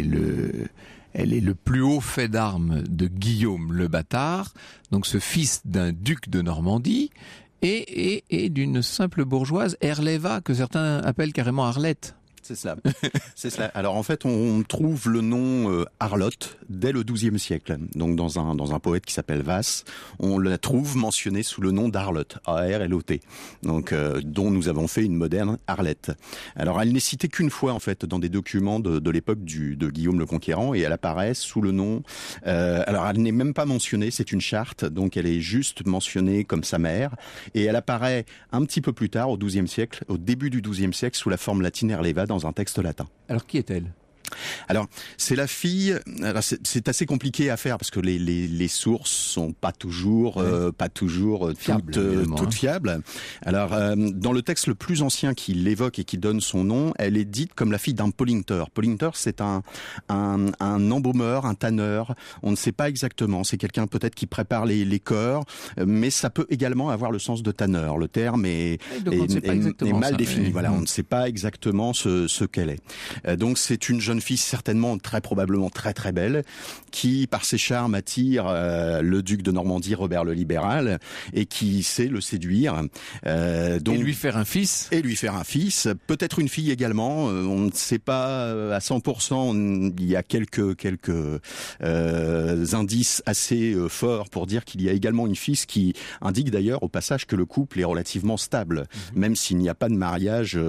le plus haut fait d'armes de Guillaume le Bâtard, donc ce fils d'un duc de Normandie et d'une simple bourgeoise, Herléva, que certains appellent carrément Arlette. C'est cela. C'est cela. Alors en fait, on trouve le nom Arlotte dès le XIIe siècle. Donc dans un poète qui s'appelle Vasse, on la trouve mentionnée sous le nom d'Arlotte, A-R-L-O-T. Donc dont nous avons fait une moderne Arlette. Alors elle n'est citée qu'une fois en fait dans des documents de l'époque de Guillaume le Conquérant et elle apparaît sous le nom. Alors elle n'est même pas mentionnée, c'est une charte, donc elle est juste mentionnée comme sa mère et elle apparaît un petit peu plus tard au XIIe siècle, au début du XIIe siècle sous la forme latine Herléva dans un texte latin. Alors qui est-elle ? Alors, c'est la fille. Alors c'est assez compliqué à faire parce que les sources sont pas toujours toutes fiables. Alors, dans le texte le plus ancien qui l'évoque et qui donne son nom, elle est dite comme la fille d'un polinteur. Polinteur, c'est un embaumeur, un tanneur. On ne sait pas exactement. C'est quelqu'un peut-être qui prépare les corps, mais ça peut également avoir le sens de tanneur. Le terme est mal défini. Voilà, on ne sait pas exactement ce qu'elle est. Donc, c'est une jeune fille certainement très probablement très très belle qui par ses charmes attire le duc de Normandie Robert le Libéral et qui sait le séduire donc, et lui faire un fils, peut-être une fille également, on ne sait pas à 100%, il y a quelques indices assez forts pour dire qu'il y a également une fille, ce qui indique d'ailleurs au passage que le couple est relativement stable, même s'il n'y a pas de mariage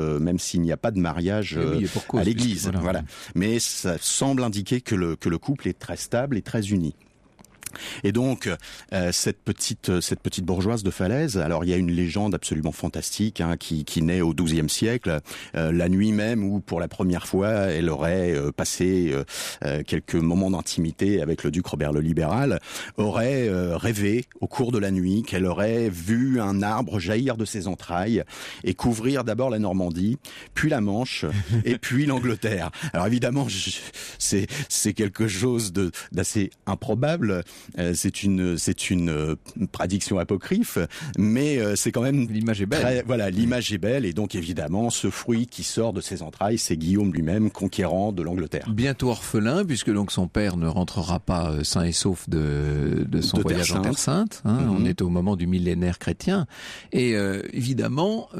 à l'église, voilà. Mais ça semble indiquer que le couple est très stable et très uni. Et donc cette petite bourgeoise de Falaise, alors il y a une légende absolument fantastique qui naît au XIIe siècle, la nuit même où pour la première fois elle aurait passé quelques moments d'intimité avec le duc Robert le Libéral, aurait rêvé au cours de la nuit qu'elle aurait vu un arbre jaillir de ses entrailles et couvrir d'abord la Normandie, puis la Manche et puis l'Angleterre. Alors évidemment c'est quelque chose d'assez improbable. C'est une prédiction apocryphe, mais c'est quand même l'image est belle. L'image est belle et donc évidemment ce fruit qui sort de ses entrailles, c'est Guillaume lui-même, conquérant de l'Angleterre. Bientôt orphelin puisque donc son père ne rentrera pas sain et sauf de son voyage en Terre Sainte. On est au moment du millénaire chrétien et évidemment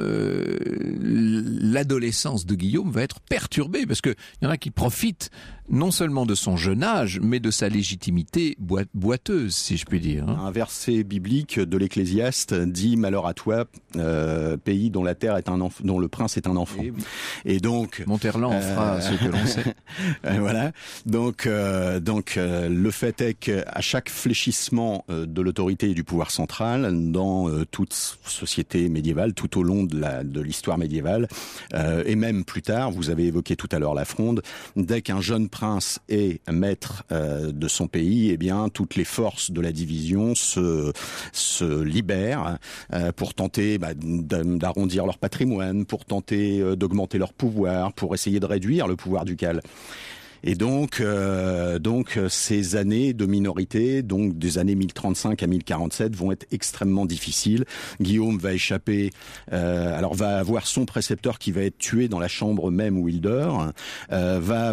l'adolescence de Guillaume va être perturbée parce que il y en a qui profitent non seulement de son jeune âge, mais de sa légitimité boiteuse, si je puis dire. Un verset biblique de l'Ecclésiaste dit « Malheur à toi, pays dont la terre est dont le prince est un enfant ». Et donc Monterland fera ce que l'on sait. Voilà. Donc le fait est qu'à chaque fléchissement de l'autorité et du pouvoir central dans toute société médiévale, tout au long de l'histoire médiévale, et même plus tard, vous avez évoqué tout à l'heure la Fronde, dès qu'un jeune prince est maître de son pays, eh bien toutes les forces de la division se libèrent pour tenter d'arrondir leur patrimoine, pour tenter d'augmenter leur pouvoir, pour essayer de réduire le pouvoir ducal. Et donc ces années de minorité, donc des années 1035 à 1047, vont être extrêmement difficiles. Guillaume va échapper, va avoir son précepteur qui va être tué dans la chambre même où il dort, va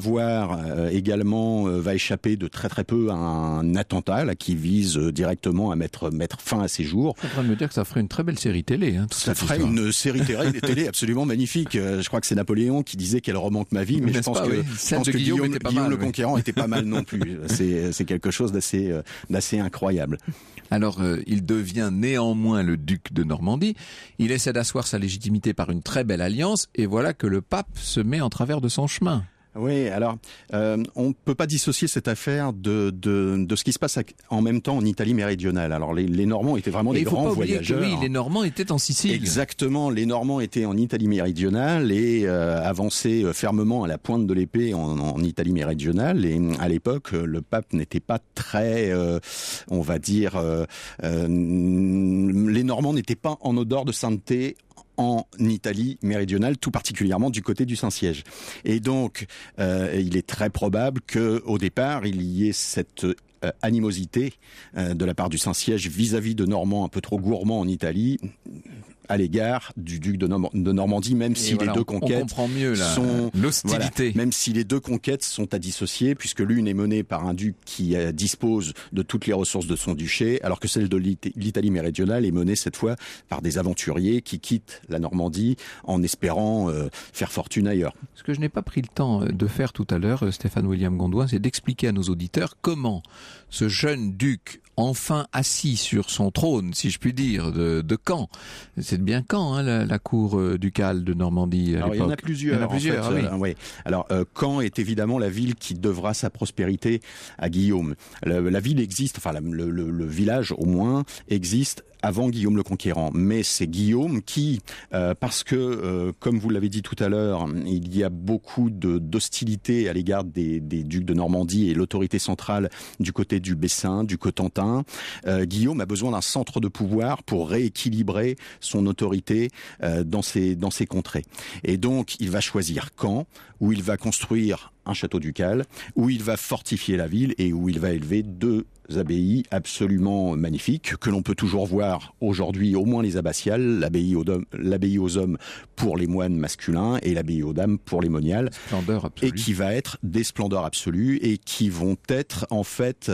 échapper de très très peu à un attentat là, qui vise directement à mettre fin à ses jours. Tu es en train de me dire que ça ferait une très belle série télé. Ça ferait une série télé absolument magnifique. Je crois que c'est Napoléon qui disait qu'elle remonte ma vie, mais je pense que Guillaume le Conquérant était pas mal non plus. C'est quelque chose d'assez incroyable. Alors, il devient néanmoins le duc de Normandie. Il essaie d'asseoir sa légitimité par une très belle alliance, et voilà que le pape se met en travers de son chemin. Oui, alors on ne peut pas dissocier cette affaire de ce qui se passe en même temps en Italie méridionale. Alors les Normands étaient vraiment des grands voyageurs. Oui, les Normands étaient en Sicile. Exactement, les Normands étaient en Italie méridionale et avançaient fermement à la pointe de l'épée en Italie méridionale. Et à l'époque, le pape n'était pas très, on va dire, les Normands n'étaient pas en odeur de sainteté en Italie méridionale, tout particulièrement du côté du Saint-Siège. Et donc, il est très probable qu'au départ, il y ait cette animosité de la part du Saint-Siège vis-à-vis de Normands un peu trop gourmands en Italie, à l'égard du duc de Normandie, même si les deux conquêtes comprend mieux l'hostilité. Même si les deux conquêtes sont à dissocier, puisque l'une est menée par un duc qui dispose de toutes les ressources de son duché, alors que celle de l'Italie méridionale est menée cette fois par des aventuriers qui quittent la Normandie en espérant faire fortune ailleurs. Ce que je n'ai pas pris le temps de faire tout à l'heure, Stéphane William Gondouin, c'est d'expliquer à nos auditeurs comment ce jeune duc, enfin assis sur son trône, si je puis dire, de Caen. C'est bien Caen, hein, la cour ducale de Normandie à l'époque. Il y en a plusieurs. Oui. Oui. Alors, Caen est évidemment la ville qui devra sa prospérité à Guillaume. La ville existe, enfin le village au moins existe avant Guillaume le Conquérant. Mais c'est Guillaume qui, parce que, comme vous l'avez dit tout à l'heure, il y a beaucoup d'hostilité à l'égard des ducs de Normandie et l'autorité centrale du côté du Bessin, du Cotentin. Guillaume a besoin d'un centre de pouvoir pour rééquilibrer son autorité dans ces contrées. Et donc, il va choisir Caen, où il va construire un château ducal, où il va fortifier la ville et où il va élever 2 abbayes absolument magnifiques que l'on peut toujours voir aujourd'hui, au moins les abbatiales, l'abbaye aux hommes pour les moines masculins et l'abbaye aux dames pour les moniales, et qui va être des splendeurs absolues et qui vont être en fait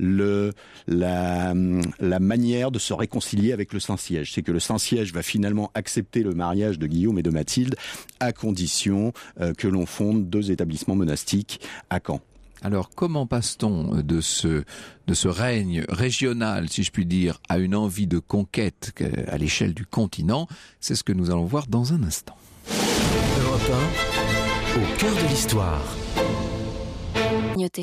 la manière de se réconcilier avec le Saint-Siège. C'est que le Saint-Siège va finalement accepter le mariage de Guillaume et de Mathilde à condition que l'on fonde 2 établissements monastiques à Caen. Alors, comment passe-t-on de ce règne régional, si je puis dire, à une envie de conquête à l'échelle du continent? C'est ce que nous allons voir dans un instant. Europe 1, au cœur de l'histoire. Notez.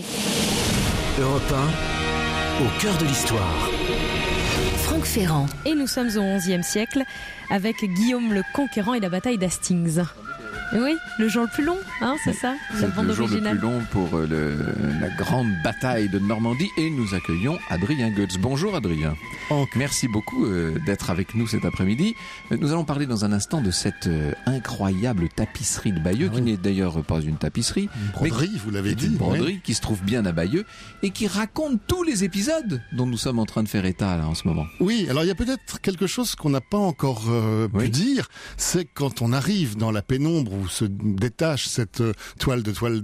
Europe 1, au cœur de l'histoire. Franck Ferrand. Et nous sommes au XIe siècle avec Guillaume le Conquérant et la bataille d'Hastings. Oui, le jour le plus long, hein, c'est ça, la bande originale. C'est le jour le plus long pour la grande bataille de Normandie et nous accueillons Adrien Goetz. Bonjour Adrien. Merci beaucoup d'être avec nous cet après-midi. Nous allons parler dans un instant de cette incroyable tapisserie de Bayeux, qui n'est d'ailleurs pas une tapisserie. Une broderie, vous l'avez dit. Une broderie qui se trouve bien à Bayeux et qui raconte tous les épisodes dont nous sommes en train de faire état là en ce moment. Oui, alors il y a peut-être quelque chose qu'on n'a pas encore pu dire, c'est quand on arrive dans la pénombre où se détache cette toile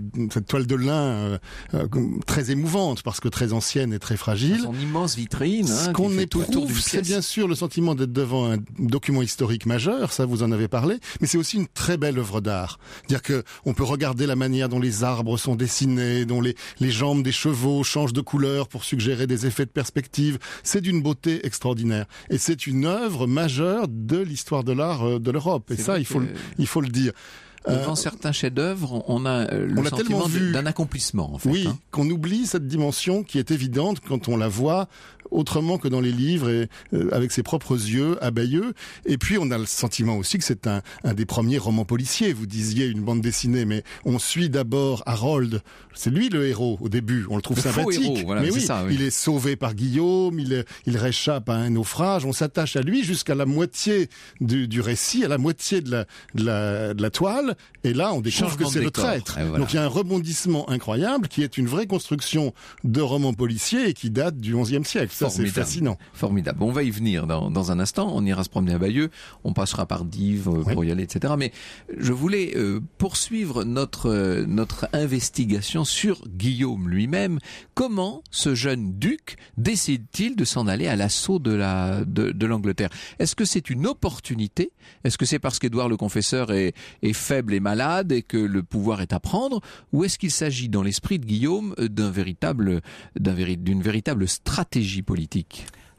de lin très émouvante parce que très ancienne et très fragile. Son immense vitrine. Ce qu'on éprouve, c'est bien sûr le sentiment d'être devant un document historique majeur, ça vous en avez parlé, mais c'est aussi une très belle œuvre d'art. C'est-à-dire que on peut regarder la manière dont les arbres sont dessinés, dont les jambes des chevaux changent de couleur pour suggérer des effets de perspective. C'est d'une beauté extraordinaire. Et c'est une œuvre majeure de l'histoire de l'art de l'Europe. Et ça, il faut le dire. Devant certains chefs-d'œuvre, on a le sentiment d'un accomplissement, en fait. Oui, qu'on oublie cette dimension qui est évidente quand on la voit autrement que dans les livres et avec ses propres yeux à Bayeux. Et puis on a le sentiment aussi que c'est un des premiers romans policiers. Vous disiez une bande dessinée, mais on suit d'abord Harold. C'est lui le héros au début. On le trouve sympathique. Faux héros, voilà, mais oui, ça, oui, il est sauvé par Guillaume, il réchappe à un naufrage. On s'attache à lui jusqu'à la moitié du récit, à la moitié de la toile. Et là, on découvre que c'est le traître. Voilà. Donc il y a un rebondissement incroyable qui est une vraie construction de roman policier et qui date du XIe siècle. Ça, c'est fascinant. Formidable. On va y venir dans un instant. On ira se promener à Bayeux. On passera par Dives pour y aller, etc. Mais je voulais poursuivre notre investigation sur Guillaume lui-même. Comment ce jeune duc décide-t-il de s'en aller à l'assaut de l'Angleterre? Est-ce que c'est une opportunité? Est-ce que c'est parce qu'Édouard le Confesseur est faible et malade et que le pouvoir est à prendre? Ou est-ce qu'il s'agit dans l'esprit de Guillaume d'une véritable stratégie politique?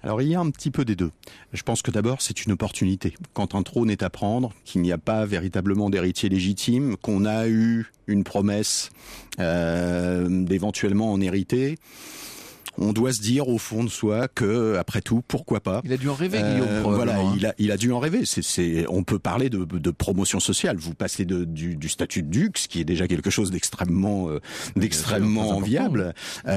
Alors il y a un petit peu des deux. Je pense que d'abord c'est une opportunité. Quand un trône est à prendre, qu'il n'y a pas véritablement d'héritier légitime, qu'on a eu une promesse d'éventuellement en hériter, on doit se dire au fond de soi que, après tout, pourquoi pas. Il a dû en rêver, Guillaume, probablement. Voilà, il a dû en rêver. On peut parler de promotion sociale. Vous passez du statut de duc, ce qui est déjà quelque chose d'extrêmement enviable,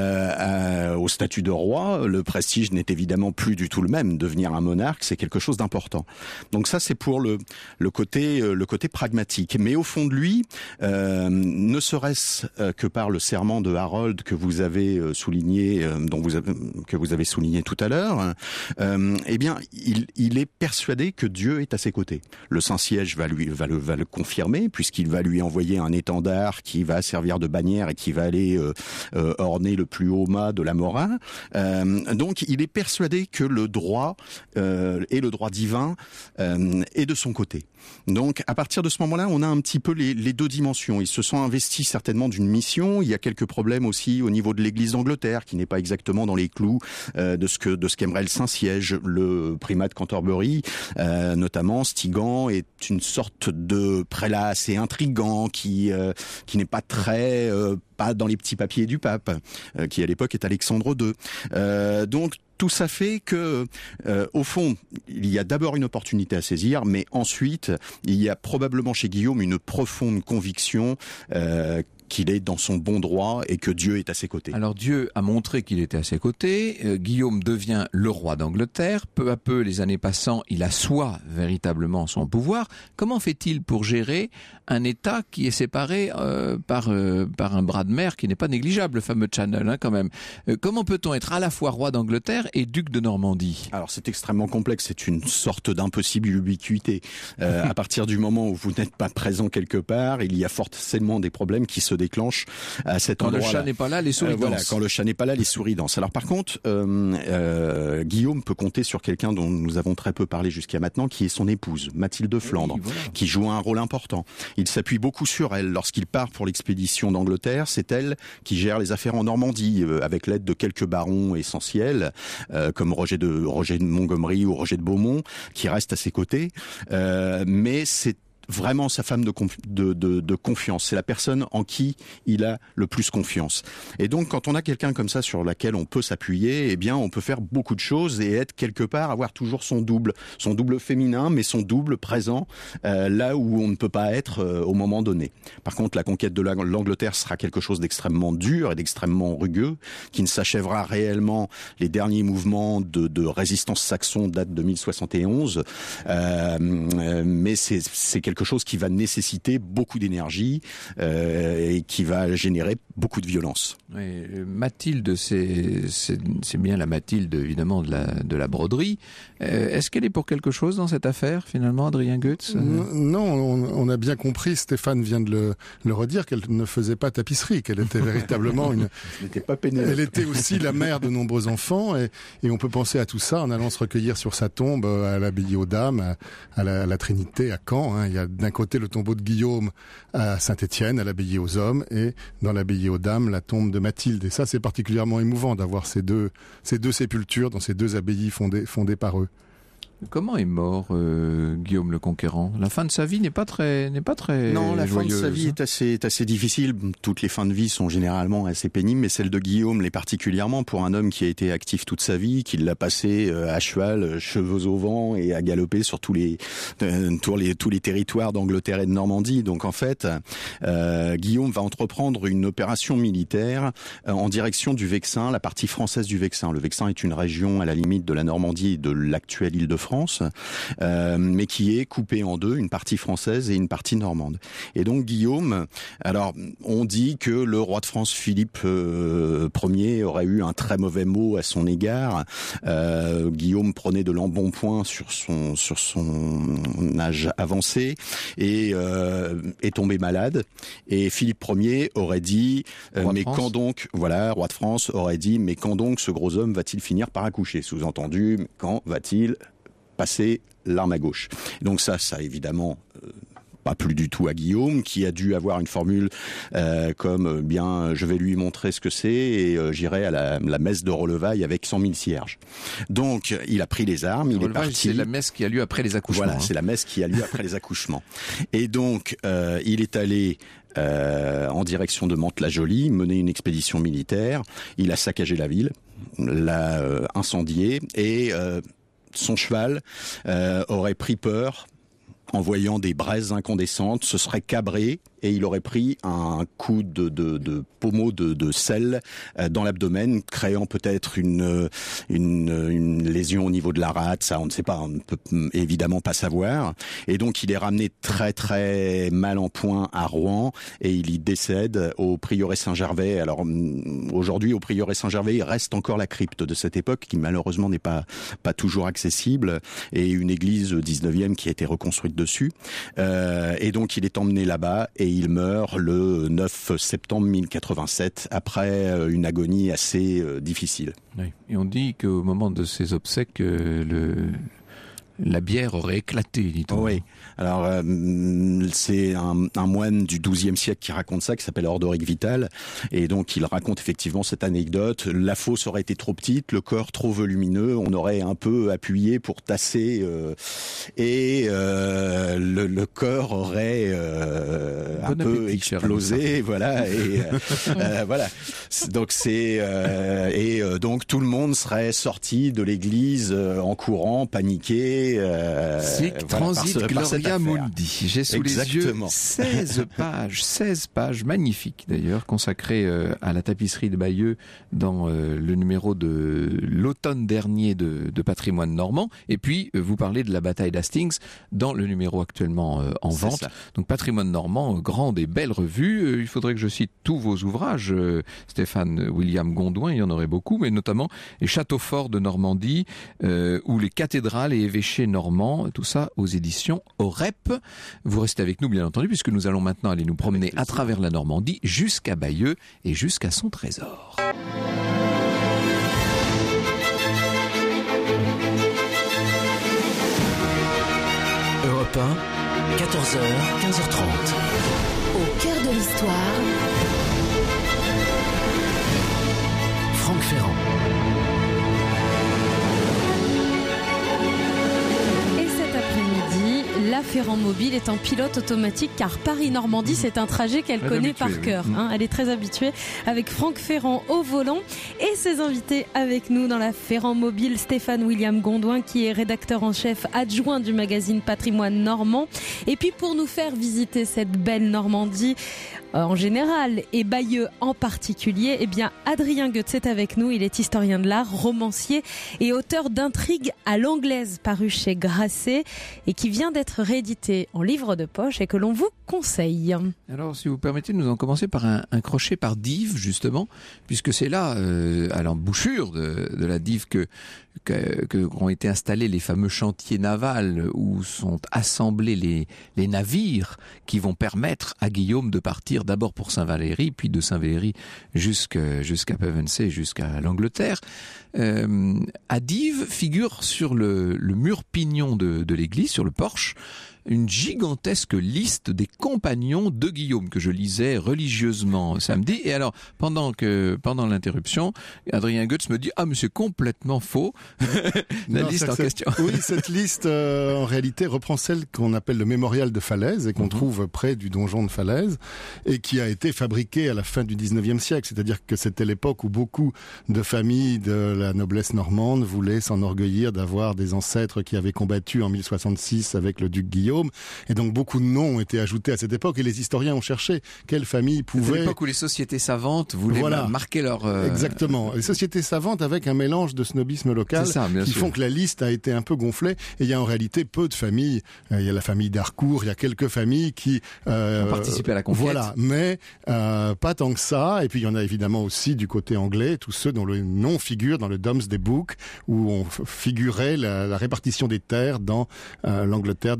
au statut de roi. Le prestige n'est évidemment plus du tout le même. Devenir un monarque, c'est quelque chose d'important. Donc ça, c'est pour le côté pragmatique. Mais au fond de lui, ne serait-ce que par le serment de Harold que vous avez souligné, que vous avez souligné tout à l'heure, eh bien, il est persuadé que Dieu est à ses côtés. Le Saint-Siège va le confirmer, puisqu'il va lui envoyer un étendard qui va servir de bannière et qui va aller orner le plus haut mât de la Morin. Donc, il est persuadé que le droit et le droit divin est de son côté. Donc, à partir de ce moment-là, on a un petit peu les deux dimensions. Ils se sont investis certainement d'une mission. Il y a quelques problèmes aussi au niveau de l'Église d'Angleterre, qui n'est pas exactement dans les clous de ce qu'aimerait le Saint-Siège. Le primat de Canterbury, notamment, Stigand, est une sorte de prélat assez intrigant qui n'est pas très pas dans les petits papiers du pape, qui à l'époque est Alexandre II. Donc tout ça fait que, au fond, il y a d'abord une opportunité à saisir, mais ensuite, il y a probablement chez Guillaume une profonde conviction qu'il est dans son bon droit et que Dieu est à ses côtés. Alors Dieu a montré qu'il était à ses côtés. Guillaume devient le roi d'Angleterre. Peu à peu, les années passant, il assoit véritablement son pouvoir. Comment fait-il pour gérer un État qui est séparé par un bras de mer qui n'est pas négligeable, le fameux Channel, quand même. Comment peut-on être à la fois roi d'Angleterre et duc de Normandie? Alors c'est extrêmement complexe. C'est une sorte d'impossible ubiquité. À partir du moment où vous n'êtes pas présent quelque part, il y a forcément des problèmes qui se déclenche à cet endroit-là. Quand le chat n'est pas là, les souris dansent. Voilà, quand le chat n'est pas là, les souris dansent. Alors par contre, Guillaume peut compter sur quelqu'un dont nous avons très peu parlé jusqu'à maintenant, qui est son épouse, Mathilde de Flandre, oui, voilà, qui joue un rôle important. Il s'appuie beaucoup sur elle. Lorsqu'il part pour l'expédition d'Angleterre, c'est elle qui gère les affaires en Normandie, avec l'aide de quelques barons essentiels, comme Roger de Montgomery ou Roger de Beaumont, qui restent à ses côtés. Mais c'est vraiment sa femme de confiance. C'est la personne en qui il a le plus confiance. Et donc, quand on a quelqu'un comme ça sur laquelle on peut s'appuyer, eh bien, on peut faire beaucoup de choses et être quelque part, avoir toujours son double féminin, mais son double présent, là où on ne peut pas être au moment donné. Par contre, la conquête de l'Angleterre sera quelque chose d'extrêmement dur et d'extrêmement rugueux, qui ne s'achèvera réellement. Les derniers mouvements de résistance saxon datent de 1071, mais c'est quelque chose qui va nécessiter beaucoup d'énergie et qui va générer beaucoup de violence. Oui, Mathilde, c'est bien la Mathilde évidemment de la broderie. Est-ce qu'elle est pour quelque chose dans cette affaire finalement, Adrien Goetz? Non, on a bien compris, Stéphane vient de le redire, qu'elle ne faisait pas tapisserie, qu'elle était véritablement elle était aussi la mère de nombreux enfants et on peut penser à tout ça en allant se recueillir sur sa tombe à l'abbaye aux Dames, à la Trinité à Caen. Il y a d'un côté le tombeau de Guillaume à Saint-Étienne, à l'abbaye aux Hommes, et dans l'abbaye aux Dames, la tombe de Mathilde. Et ça, c'est particulièrement émouvant d'avoir ces deux sépultures dans ces deux abbayes fondées par eux. Comment est mort Guillaume le Conquérant? La fin de sa vie n'est pas très non, la joyeuse. Fin de sa vie est assez difficile. Toutes les fins de vie sont généralement assez pénibles, mais celle de Guillaume l'est particulièrement pour un homme qui a été actif toute sa vie, qui l'a passé à cheval, cheveux au vent et à galoper sur tous les territoires d'Angleterre et de Normandie. Donc en fait, Guillaume va entreprendre une opération militaire en direction du Vexin, la partie française du Vexin. Le Vexin est une région à la limite de la Normandie et de l'actuelle Île-de-France, mais qui est coupée en deux, une partie française et une partie normande. Et donc Guillaume, alors on dit que le roi de France Philippe Ier aurait eu un très mauvais mot à son égard. Guillaume prenait de l'embonpoint sur son âge avancé et est tombé malade. Et Philippe Ier aurait dit roi de France aurait dit mais quand donc ce gros homme va-t-il finir par accoucher? Sous-entendu, quand va-t-il passer l'arme à gauche? Donc ça évidemment pas plu du tout à Guillaume, qui a dû avoir une formule comme bien je vais lui montrer ce que c'est et j'irai à la messe de Relevailles avec 100 000 cierges. Donc il a pris les armes, il est parti. C'est la messe qui a lieu après les accouchements. Voilà, c'est la messe qui a lieu après les accouchements. Et donc il est allé en direction de Mantes-la-Jolie, mener une expédition militaire. Il a saccagé la ville, l'a incendié et son cheval aurait pris peur en voyant des braises incandescentes, se serait cabré et il aurait pris un coup de pommeau de sel dans l'abdomen, créant peut-être une lésion au niveau de la rate. Ça, on ne sait pas, on ne peut évidemment pas savoir. Et donc, il est ramené très très mal en point à Rouen et il y décède au prieuré Saint-Gervais. Alors aujourd'hui, au prieuré Saint-Gervais, il reste encore la crypte de cette époque qui malheureusement n'est pas toujours accessible et une église 19e qui a été reconstruite dessus. Et donc, il est emmené là-bas et il meurt le 9 septembre 1087 après une agonie assez difficile. Oui. Et on dit qu'au moment de ses obsèques, la bière aurait éclaté, dit-on. Oui. Alors, c'est un moine du XIIe siècle qui raconte ça, qui s'appelle Ordoric Vital. Et donc, il raconte effectivement cette anecdote. La fosse aurait été trop petite, le corps trop volumineux. On aurait un peu appuyé pour tasser. Le corps aurait un peu explosé. Voilà. Et voilà. Donc, donc, tout le monde serait sorti de l'église en courant, paniqué. Sic transit Gloria Mundi. J'ai sous Exactement. les yeux 16 pages magnifiques d'ailleurs, consacrées à la tapisserie de Bayeux dans le numéro de l'automne dernier de Patrimoine Normand. Et puis, vous parlez de la bataille d'Hastings dans le numéro actuellement en vente. Ça. Donc Patrimoine Normand, grande et belle revue. Il faudrait que je cite tous vos ouvrages, Stéphane William Gondouin, il y en aurait beaucoup, mais notamment les châteaux forts de Normandie ou les cathédrales et évêchés normands, tout ça aux éditions Orep. Vous restez avec nous bien entendu puisque nous allons maintenant aller nous promener à travers la Normandie jusqu'à Bayeux et jusqu'à son trésor. Europe 1, 14h, 15h30. Au cœur de l'histoire, Franck Ferrand. La Ferrand Mobile est en pilote automatique car Paris-Normandie, c'est un trajet qu'elle connaît par cœur. Elle est très habituée avec Franck Ferrand au volant et ses invités avec nous dans la Ferrand Mobile, Stéphane William Gondouin qui est rédacteur en chef adjoint du magazine Patrimoine Normand. Et puis pour nous faire visiter cette belle Normandie en général et Bayeux en particulier, eh bien Adrien Goetz est avec nous. Il est historien de l'art, romancier et auteur d'Intrigues à l'anglaise paru chez Grasset et qui vient d'être réédité en livre de poche et que l'on vous conseille. Alors, si vous permettez, nous allons commencer par un crochet par Dives, justement, puisque c'est là, à l'embouchure de la Dive, qu'ont été installés les fameux chantiers navals où sont assemblés les navires qui vont permettre à Guillaume de partir d'abord pour Saint-Valery, puis de Saint-Valery jusqu'à Pevensey, jusqu'à l'Angleterre. À Dives figure sur le mur pignon de l'église, sur le porche, une gigantesque liste des compagnons de Guillaume que je lisais religieusement samedi. Et alors, pendant l'interruption, Adrien Goetz me dit « Ah, mais c'est complètement faux, liste en question. » Oui, cette liste, en réalité, reprend celle qu'on appelle le mémorial de Falaise et qu'on trouve près du donjon de Falaise et qui a été fabriquée à la fin du 19e siècle. C'est-à-dire que c'était l'époque où beaucoup de familles de la noblesse normande voulaient s'enorgueillir d'avoir des ancêtres qui avaient combattu en 1066 avec le duc Guillaume. Et donc beaucoup de noms ont été ajoutés à cette époque et les historiens ont cherché quelle famille pouvait... C'était l'époque où les sociétés savantes voulaient marquer leur... Exactement. Les sociétés savantes avec un mélange de snobisme local qui font que la liste a été un peu gonflée et il y a en réalité peu de familles. Il y a la famille d'Harcourt, il y a quelques familles qui... ont participé à la conquête. Voilà, mais pas tant que ça. Et puis il y en a évidemment aussi du côté anglais, tous ceux dont le nom figure dans le Domesday Book où on figurait la répartition des terres dans l'Angleterre devenue normande.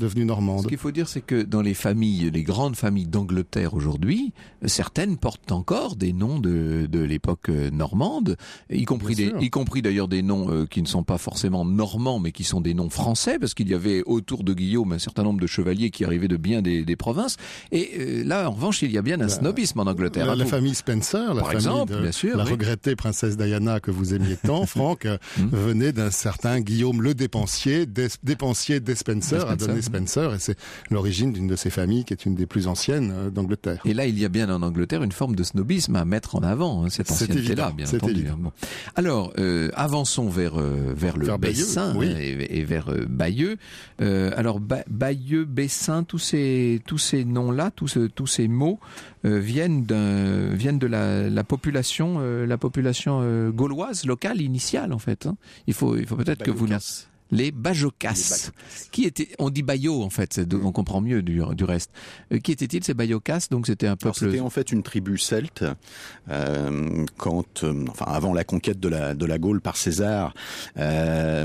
normande. Ce qu'il faut dire, c'est que dans les grandes familles d'Angleterre aujourd'hui, certaines portent encore des noms de l'époque normande, y compris d'ailleurs des noms qui ne sont pas forcément normands, mais qui sont des noms français, parce qu'il y avait autour de Guillaume un certain nombre de chevaliers qui arrivaient de bien des provinces. Et là, en revanche, il y a bien un snobisme en Angleterre. La famille Spencer, la famille de la regrettée princesse Diana que vous aimiez tant, Franck, venait d'un certain Guillaume le dépensier des Spencer, a donné Spencer, et c'est l'origine d'une de ces familles qui est une des plus anciennes d'Angleterre. Et là, il y a bien en Angleterre une forme de snobisme à mettre en avant, cette ancienneté-là, bien entendu. Bon. Alors, avançons vers le Bessin, oui, et vers Bayeux. Alors, Bayeux, Bessin, tous ces noms-là, tous ces mots viennent de la population gauloise locale initiale, en fait. Il faut peut-être que vous les Bajocas. Qui étaient, on dit Bayo en fait, on comprend mieux du reste. Qui étaient-ils ces Bajocas? Donc c'était un peuple. C'était en fait une tribu celte avant la conquête de la Gaule par César. La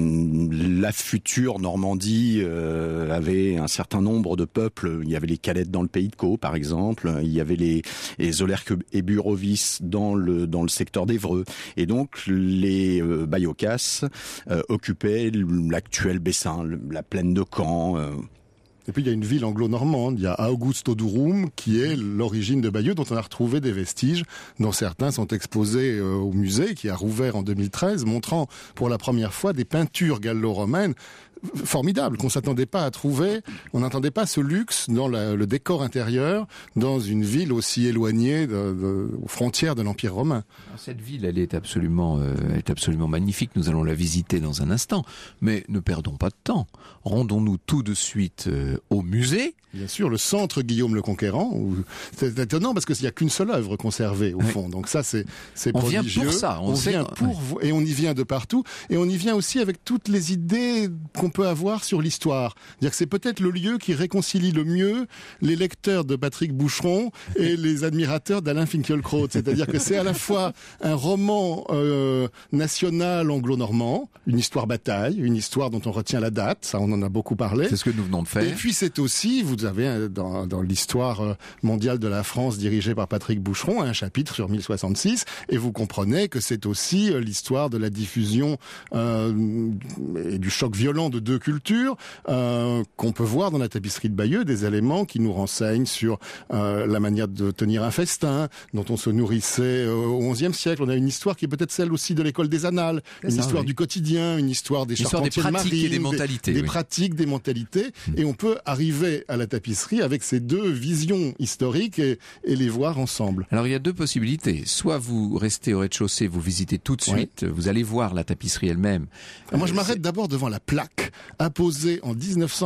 future Normandie avait un certain nombre de peuples. Il y avait les Calettes dans le pays de Caux, par exemple. Il y avait les Olerques et Burovis dans le secteur d'Évreux. Et donc les Bajocas occupaient l'actuel Bessin, la plaine de Caen. Et puis il y a une ville anglo-normande, il y a Augustodurum, qui est l'origine de Bayeux, dont on a retrouvé des vestiges, dont certains sont exposés au musée, qui a rouvert en 2013, montrant pour la première fois des peintures gallo-romaines formidable, qu'on s'attendait pas à trouver. On n'entendait pas ce luxe dans le décor intérieur dans une ville aussi éloignée aux frontières de l'Empire romain. Alors, cette ville, elle est absolument magnifique. Nous allons la visiter dans un instant. Mais ne perdons pas de temps. Rendons-nous tout de suite au musée. Bien sûr, le centre Guillaume le Conquérant. C'est étonnant parce qu'il n'y a qu'une seule œuvre conservée au fond. Donc ça, c'est prodigieux. On vient pour ça. Et on y vient de partout. Et on y vient aussi avec toutes les idées qu'on peut avoir sur l'histoire. C'est-à-dire que c'est peut-être le lieu qui réconcilie le mieux les lecteurs de Patrick Boucheron et les admirateurs d'Alain Finkielkraut. C'est-à-dire que c'est à la fois un roman national anglo-normand, une histoire bataille, une histoire dont on retient la date. Ça, on en a beaucoup parlé. C'est ce que nous venons de faire. Et puis c'est aussi, vous avez dans l'histoire mondiale de la France dirigée par Patrick Boucheron un chapitre sur 1066 et vous comprenez que c'est aussi l'histoire de la diffusion et du choc violent de deux cultures qu'on peut voir dans la tapisserie de Bayeux, des éléments qui nous renseignent sur la manière de tenir un festin dont on se nourrissait au XIe siècle. On a une histoire qui est peut-être celle aussi de l'école des annales, une histoire du quotidien, une histoire des charpentiers de marine, et des mentalités, des pratiques, des mentalités, et on peut arriver à la tapisserie avec ces deux visions historiques et les voir ensemble. Alors il y a deux possibilités. Soit vous restez au rez-de-chaussée, vous visitez tout de suite, vous allez voir la tapisserie elle-même. Moi je m'arrête d'abord devant la plaque apposée en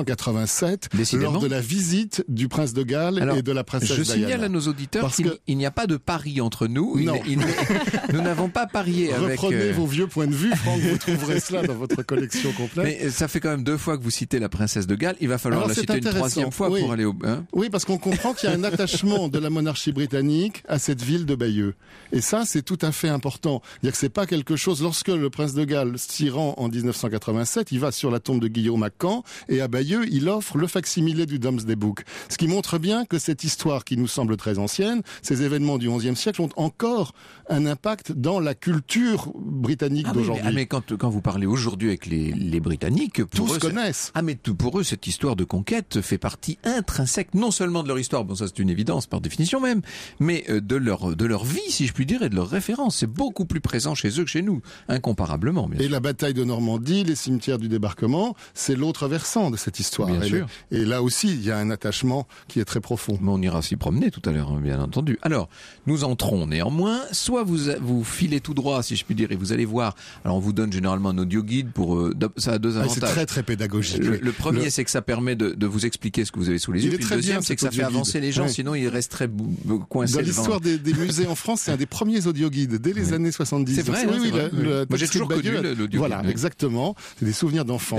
1987 lors de la visite du prince de Galles et de la princesse Diana. Je signale à nos auditeurs qu'il n'y a pas de pari entre nous. Nous n'avons pas parié avec... Reprenez vos vieux points de vue, Franck, vous trouverez cela dans votre collection complète. Mais ça fait quand même 2 fois que vous citez la princesse de Galles. Il va falloir la citer une 3e fois pour aller au... Oui, parce qu'on comprend qu'il y a un attachement de la monarchie britannique à cette ville de Bayeux. Et ça, c'est tout à fait important. C'est-à-dire que c'est pas quelque chose... Lorsque le prince de Galles s'y rend en 1987, il va sur la tombe de Guillaume à Caen, et à Bayeux, il offre le facsimilé du Domesday Book. Ce qui montre bien que cette histoire qui nous semble très ancienne, ces événements du XIe siècle ont encore un impact dans la culture britannique d'aujourd'hui. Mais quand vous parlez aujourd'hui avec les Britanniques, tous connaissent. Mais pour eux, cette histoire de conquête fait partie intrinsèque, non seulement de leur histoire, bon ça c'est une évidence par définition même, mais de leur vie, si je puis dire, et de leur référence. C'est beaucoup plus présent chez eux que chez nous, incomparablement. Bien sûr. Et la bataille de Normandie, les cimetières du débarquement, c'est l'autre versant de cette histoire. Bien sûr. Et là aussi, il y a un attachement qui est très profond. Mais on ira s'y promener tout à l'heure, bien entendu. Alors, nous entrons néanmoins, soit vous filez tout droit, si je puis dire, et vous allez voir. Alors, on vous donne généralement un audio guide pour... ça a 2 avantages. C'est très très pédagogique. Le premier, c'est que ça permet de vous expliquer ce que vous avez sous les yeux. Puis le deuxième, c'est que ça fait avancer les gens, sinon ils resteraient coincés. Dans l'histoire des musées en France, c'est un des premiers audioguides, dès les années 70. C'est vrai, oui, moi j'ai toujours connu l'audio guide. Voilà, exactement. C'est des souvenirs d'enfance.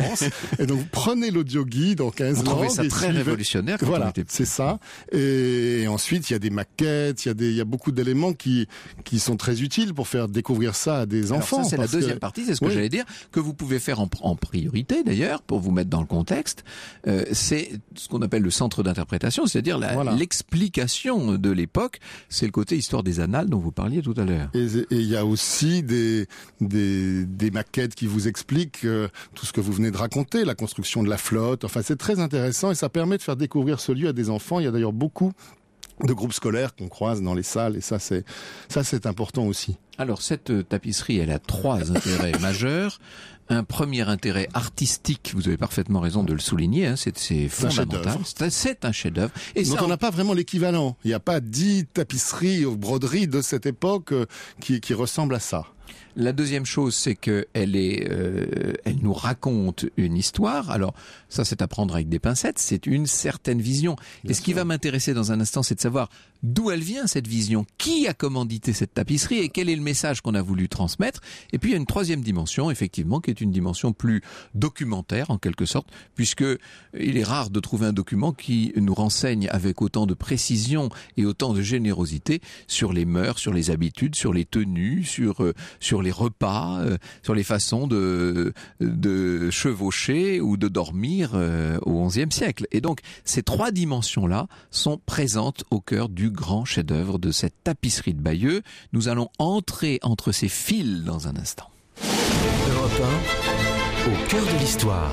France. Et donc, vous prenez l'audioguide en 15 langues. On trouvait ça très révolutionnaire quand on était petit. C'est ça. Et ensuite, il y a des maquettes, il y a beaucoup d'éléments qui sont très utiles pour faire découvrir ça à des enfants. Alors ça, c'est la deuxième partie, c'est ce que j'allais dire, que vous pouvez faire en priorité d'ailleurs, pour vous mettre dans le contexte. C'est ce qu'on appelle le centre d'interprétation, c'est-à-dire l'explication de l'époque. C'est le côté histoire des annales dont vous parliez tout à l'heure. Et il y a aussi des maquettes qui vous expliquent tout ce que vous venez de raconter, la construction de la flotte. Enfin, c'est très intéressant et ça permet de faire découvrir ce lieu à des enfants. Il y a d'ailleurs beaucoup de groupes scolaires qu'on croise dans les salles et ça c'est important aussi. Alors cette tapisserie, elle a 3 intérêts majeurs. Un premier intérêt artistique, vous avez parfaitement raison de le souligner, c'est fondamental. C'est un chef-d'œuvre. Et donc on n'a pas vraiment l'équivalent. Il n'y a pas 10 tapisseries ou broderies de cette époque qui ressemblent à ça. La deuxième chose, c'est que elle nous raconte une histoire. Alors, ça, c'est à prendre avec des pincettes. C'est une certaine vision. Et ce qui va m'intéresser dans un instant, c'est de savoir d'où elle vient, cette vision. Qui a commandité cette tapisserie et quel est le message qu'on a voulu transmettre. Et puis, il y a une troisième dimension, effectivement, qui est une dimension plus documentaire, en quelque sorte, puisque il est rare de trouver un document qui nous renseigne avec autant de précision et autant de générosité sur les mœurs, sur les habitudes, sur les tenues, sur les repas, sur les façons de chevaucher ou de dormir au XIe siècle. Et donc, ces 3 dimensions-là sont présentes au cœur du grand chef-d'œuvre de cette tapisserie de Bayeux. Nous allons entrer entre ces fils dans un instant. Europe 1, au cœur de l'histoire.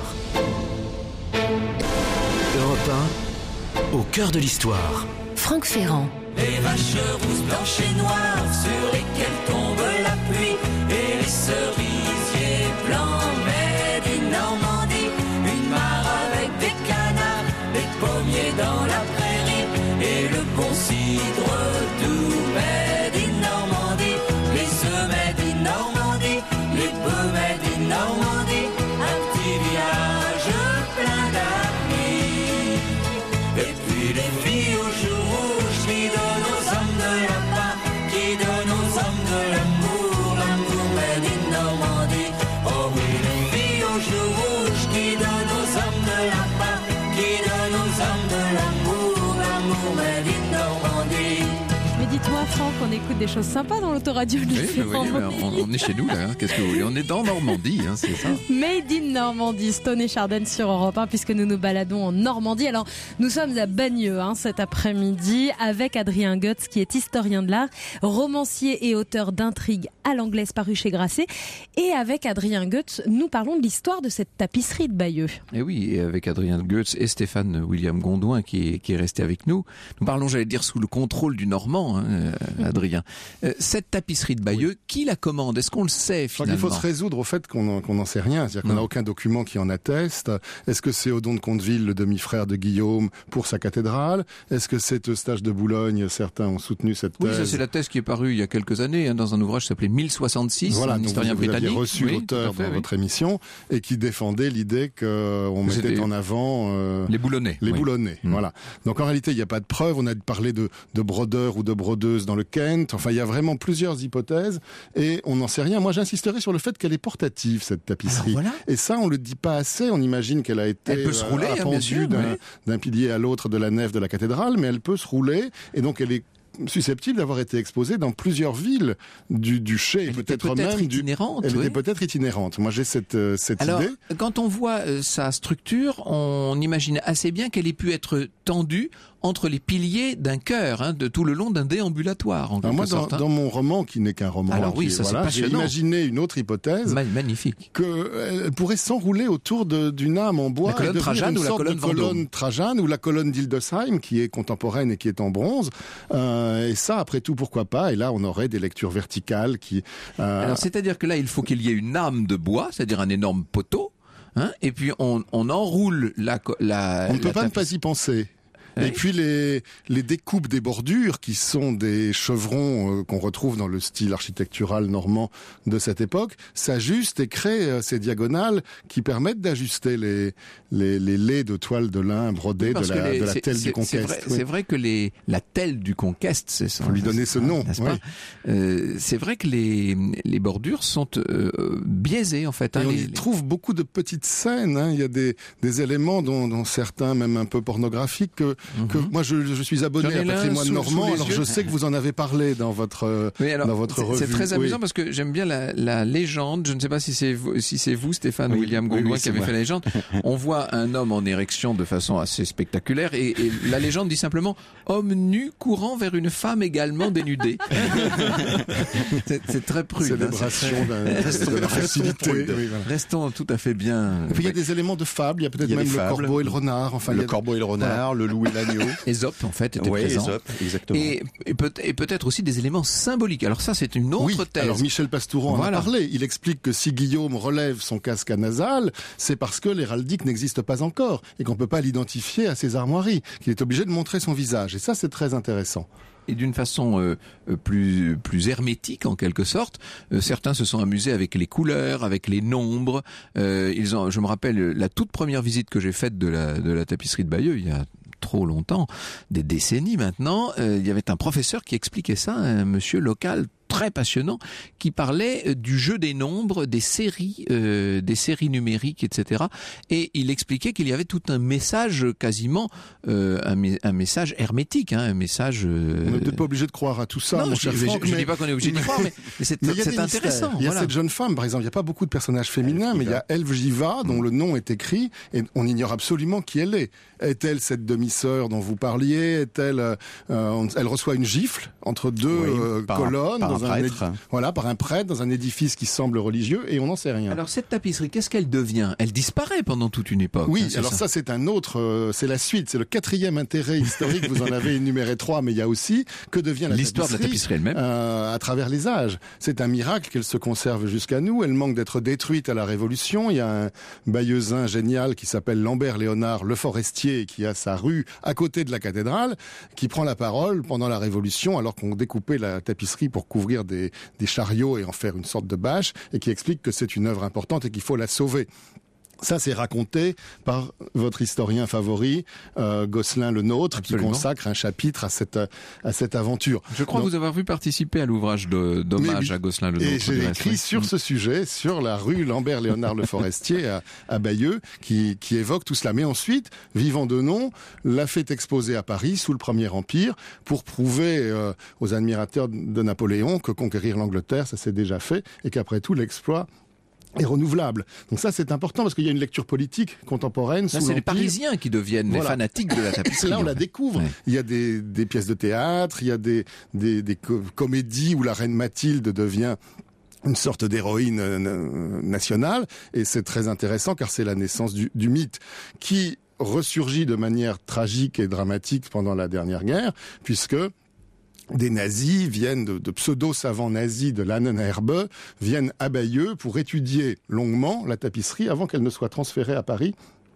Europe 1, au cœur de l'histoire. Franck Ferrand. Les vaches rousses, blanches et noires sur lesquelles tombe la pluie et les cerisiers blancs, mais des Normandie, une mare avec des canards, des pommiers dans la prairie et le bon cidre doux, mais des Normandie, les œufs, mais des Normandie, les bœufs, mais des Normandie, un petit village plein d'amis, et puis les filles au jour rouge qui donnent aux hommes de la pain, qui donnent aux hommes de l'amour, l'amour made in Normandie. Oh oui, les filles au jour rouge qui donnent aux hommes de la pain, qui donnent aux hommes de l'amour, l'amour made in Normandie. Mais dites-moi, Franck, on écoute des choses sympas dans l'autoradio de Ferrand. On est chez nous, là. Qu'est-ce que vous voulez? On est dans Normandie, c'est ça. Made in Normandie, Stone et Chardin sur Europe 1, puisque nous nous baladons en Normandie. Alors, nous sommes à Bagneux cet après-midi avec Adrien Goetz, qui est historien de l'art, romancier et auteur d'intrigues à l'anglaise paru chez Grasset. Et avec Adrien Goetz, nous parlons de l'histoire de cette tapisserie de Bayeux. Et oui, et avec Adrien Goetz et Stéphane William Gondouin qui est resté avec nous. Nous parlons, j'allais dire, sous le contrôle du Normand, Adrien. Cette tapisserie de Bayeux, qui la commande? Est-ce qu'on le sait finalement? Il faut se résoudre au fait qu'on n'en sait rien. C'est-à-dire qu'on n'a aucun document qui en atteste. Est-ce que c'est Odon de Conteville, le demi-frère de Guillaume, pour sa cathédrale? Est-ce que c'est Eustache de Boulogne? Certains ont soutenu cette thèse. Oui, ça c'est la thèse qui est parue il y a quelques années dans un ouvrage qui s'appelait 1066, voilà, un historien britannique. Vous aviez reçu l'auteur dans votre émission et qui défendait l'idée qu'on mettait en avant les Boulonnais. Les Boulonnais, voilà. Donc en réalité, il n'y a pas de preuve. On a parlé de brodeurs ou de brodeuses dans le Kent. Enfin, il y a vraiment plusieurs hypothèses et on n'en sait rien. Moi, j'insisterai sur le fait qu'elle est portative, cette tapisserie. Voilà. Et ça, on le dit pas assez. On imagine qu'elle a été appendue d'un pilier à l'autre de la nef de la cathédrale, mais elle peut se rouler et donc elle est susceptible d'avoir été exposée dans plusieurs villes du duché et peut-être même itinérante. Elle était peut-être itinérante. Moi, j'ai cette Alors, idée. Quand on voit sa structure, on imagine assez bien qu'elle ait pu être tendue entre les piliers d'un chœur, de tout le long d'un déambulatoire. En quelque sorte, dans mon roman, qui n'est qu'un roman, j'ai imaginé une autre hypothèse. Magnifique. Qu'elle pourrait s'enrouler autour d'une âme en bois. La colonne Trajane ou la colonne Trajane ou la colonne d'Hildesheim, qui est contemporaine et qui est en bronze. Et ça, après tout, pourquoi pas? Et là, on aurait des lectures verticales qui... Alors, c'est-à-dire que là, il faut qu'il y ait une âme de bois, c'est-à-dire un énorme poteau, et puis on enroule la on ne peut pas ne pas y penser. Et puis les découpes des bordures, qui sont des chevrons qu'on retrouve dans le style architectural normand de cette époque, s'ajustent et créent ces diagonales qui permettent d'ajuster les lais de toile de lin brodée de la telle du Conquest. C'est vrai que la telle du Conquest, c'est ça. Faut lui donner ce nom, n'est-ce pas? C'est vrai que les bordures sont biaisées en fait. Et on y trouve beaucoup de petites scènes. Hein. Il y a des éléments dont certains même un peu pornographiques que moi je suis abonné à Patrimoine Normand. Alors je sais que vous en avez parlé dans votre revue. C'est très amusant parce que j'aime bien la légende. Je ne sais pas si c'est vous Stéphane ou William Gondouin qui avez fait la légende. On voit un homme en érection de façon assez spectaculaire et la légende dit simplement homme nu courant vers une femme également dénudée. c'est très prude. Célébration de la facilité. Restons tout à fait bien. Et puis il y a des éléments de fable. Il y a peut-être même le corbeau et le renard. Enfin, le corbeau et le renard, le loup et l'agneau. Ésope en fait était présent. Ésope, exactement. Et peut-être aussi des éléments symboliques. Alors ça c'est une autre thèse. Alors Michel Pastoureau en a parlé. Il explique que si Guillaume relève son casque à nasal, c'est parce que l'héraldique n'existe pas encore et qu'on peut pas l'identifier à ses armoiries, qu'il est obligé de montrer son visage. Et ça c'est très intéressant. Et d'une façon plus hermétique en quelque sorte. Certains se sont amusés avec les couleurs, avec les nombres. Je me rappelle la toute première visite que j'ai faite de la tapisserie de Bayeux, il y a trop longtemps, des décennies maintenant. Il y avait un professeur qui expliquait ça, un monsieur local très passionnant, qui parlait du jeu des nombres, des séries numériques, etc. Et il expliquait qu'il y avait tout un message quasiment, un message hermétique, un message. On n'est peut-être pas obligé de croire à tout ça, mon cher Franck. Je dis pas qu'on est obligé d'y croire, mais c'est intéressant. Il y a cette jeune femme, par exemple. Il n'y a pas beaucoup de personnages féminins, mais il y a Elvgiva, dont le nom est écrit, et on ignore absolument qui elle est. Est-elle cette demi-sœur dont vous parliez? Est-elle elle reçoit une gifle entre deux colonnes par un prêtre dans un édifice qui semble religieux, et on n'en sait rien. Alors cette tapisserie, qu'est-ce qu'elle devient? Elle disparaît pendant toute une époque. Oui, alors ça c'est un autre, c'est la suite, c'est le 4e intérêt historique. Vous en avez énuméré 3, mais il y a aussi que devient l'histoire de la tapisserie elle-même à travers les âges. C'est un miracle qu'elle se conserve jusqu'à nous. Elle manque d'être détruite à la Révolution. Il y a un Bayeuxin génial qui s'appelle Lambert Léonard Le Forestier, qui a sa rue à côté de la cathédrale, qui prend la parole pendant la Révolution, alors qu'on découpait la tapisserie pour couvrir des chariots et en faire une sorte de bâche, et qui explique que c'est une œuvre importante et qu'il faut la sauver. Ça, c'est raconté par votre historien favori, Gosselin le Nôtre, Absolument. Qui consacre un chapitre à cette aventure. Je crois vous avoir vu participer à l'ouvrage d'hommage à Gosselin le Nôtre. Et j'ai écrit sur ce sujet, sur la rue Lambert-Léonard le Forestier à Bayeux, qui évoque tout cela. Mais ensuite, Vivant Denon l'a fait exposer à Paris sous le Premier Empire pour prouver aux admirateurs de Napoléon que conquérir l'Angleterre, ça s'est déjà fait, et qu'après tout, l'exploit est renouvelable. Donc ça, c'est important parce qu'il y a une lecture politique contemporaine. Là, c'est les Parisiens qui deviennent les fanatiques de la tapisserie. Là, on la découvre. Ouais. Il y a des pièces de théâtre, il y a des comédies où la reine Mathilde devient une sorte d'héroïne nationale, et c'est très intéressant car c'est la naissance du mythe qui ressurgit de manière tragique et dramatique pendant la dernière guerre, puisque des nazis viennent, de pseudo-savants nazis de l'Annenherbe, viennent à Bayeux pour étudier longuement la tapisserie avant qu'elle ne soit transférée à Paris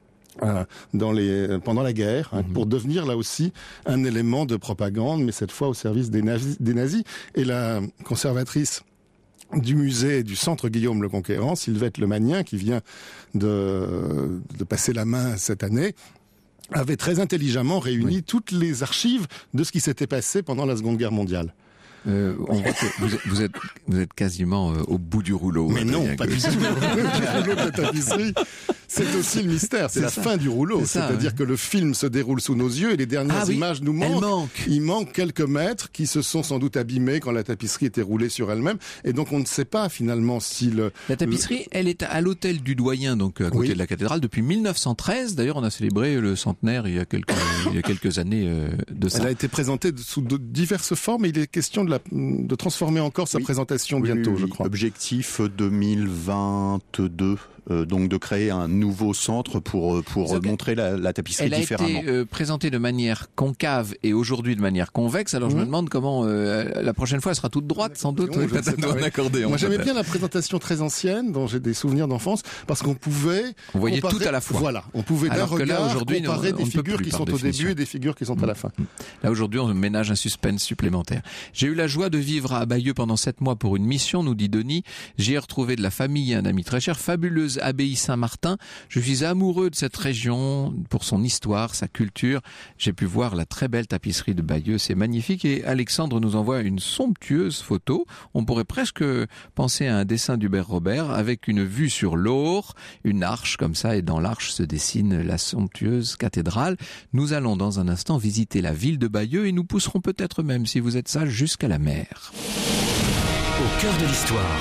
pendant la guerre, pour devenir là aussi un élément de propagande, mais cette fois au service des nazis. Et la conservatrice du musée et du centre Guillaume le Conquérant, Sylvette Lemagnin, qui vient de passer la main cette année, avait très intelligemment réuni toutes les archives de ce qui s'était passé pendant la Seconde Guerre mondiale. On voit que vous êtes quasiment au bout du rouleau. Mais non, pas du tout. Le rouleau de la tapisserie, c'est aussi le mystère. C'est la fin du rouleau. C'est-à-dire que le film se déroule sous nos yeux et les dernières images nous manquent. Il manque quelques mètres qui se sont sans doute abîmés quand la tapisserie était roulée sur elle-même. Et donc on ne sait pas finalement si La tapisserie, elle est à l'hôtel du Doyen, donc à côté de la cathédrale, depuis 1913. D'ailleurs, on a célébré le centenaire il y a quelques années de ça. Elle a été présentée sous diverses formes. Et il est question de transformer encore sa présentation bientôt, je crois. Objectif 2022, donc de créer un nouveau centre pour montrer la tapisserie différemment. Elle a été présentée de manière concave et aujourd'hui de manière convexe. Alors je me demande comment la prochaine fois elle sera toute droite sans doute. Moi j'aimais bien la présentation très ancienne dont j'ai des souvenirs d'enfance parce qu'on pouvait voyait tout à la fois. Voilà, on pouvait d'un regard aujourd'hui, comparer des figures qui sont au début et des figures qui sont à la fin. Là aujourd'hui on ménage un suspense supplémentaire. J'ai eu la joie de vivre à Bayeux pendant 7 mois pour une mission, nous dit Denis. J'y ai retrouvé de la famille et un ami très cher, fabuleuse abbaye Saint-Martin. Je suis amoureux de cette région pour son histoire, sa culture. J'ai pu voir la très belle tapisserie de Bayeux, c'est magnifique. Et Alexandre nous envoie une somptueuse photo. On pourrait presque penser à un dessin d'Hubert Robert avec une vue sur l'Aure, une arche comme ça, et dans l'arche se dessine la somptueuse cathédrale. Nous allons dans un instant visiter la ville de Bayeux et nous pousserons peut-être même, si vous êtes sage, jusqu'à la mer. Au cœur de l'histoire.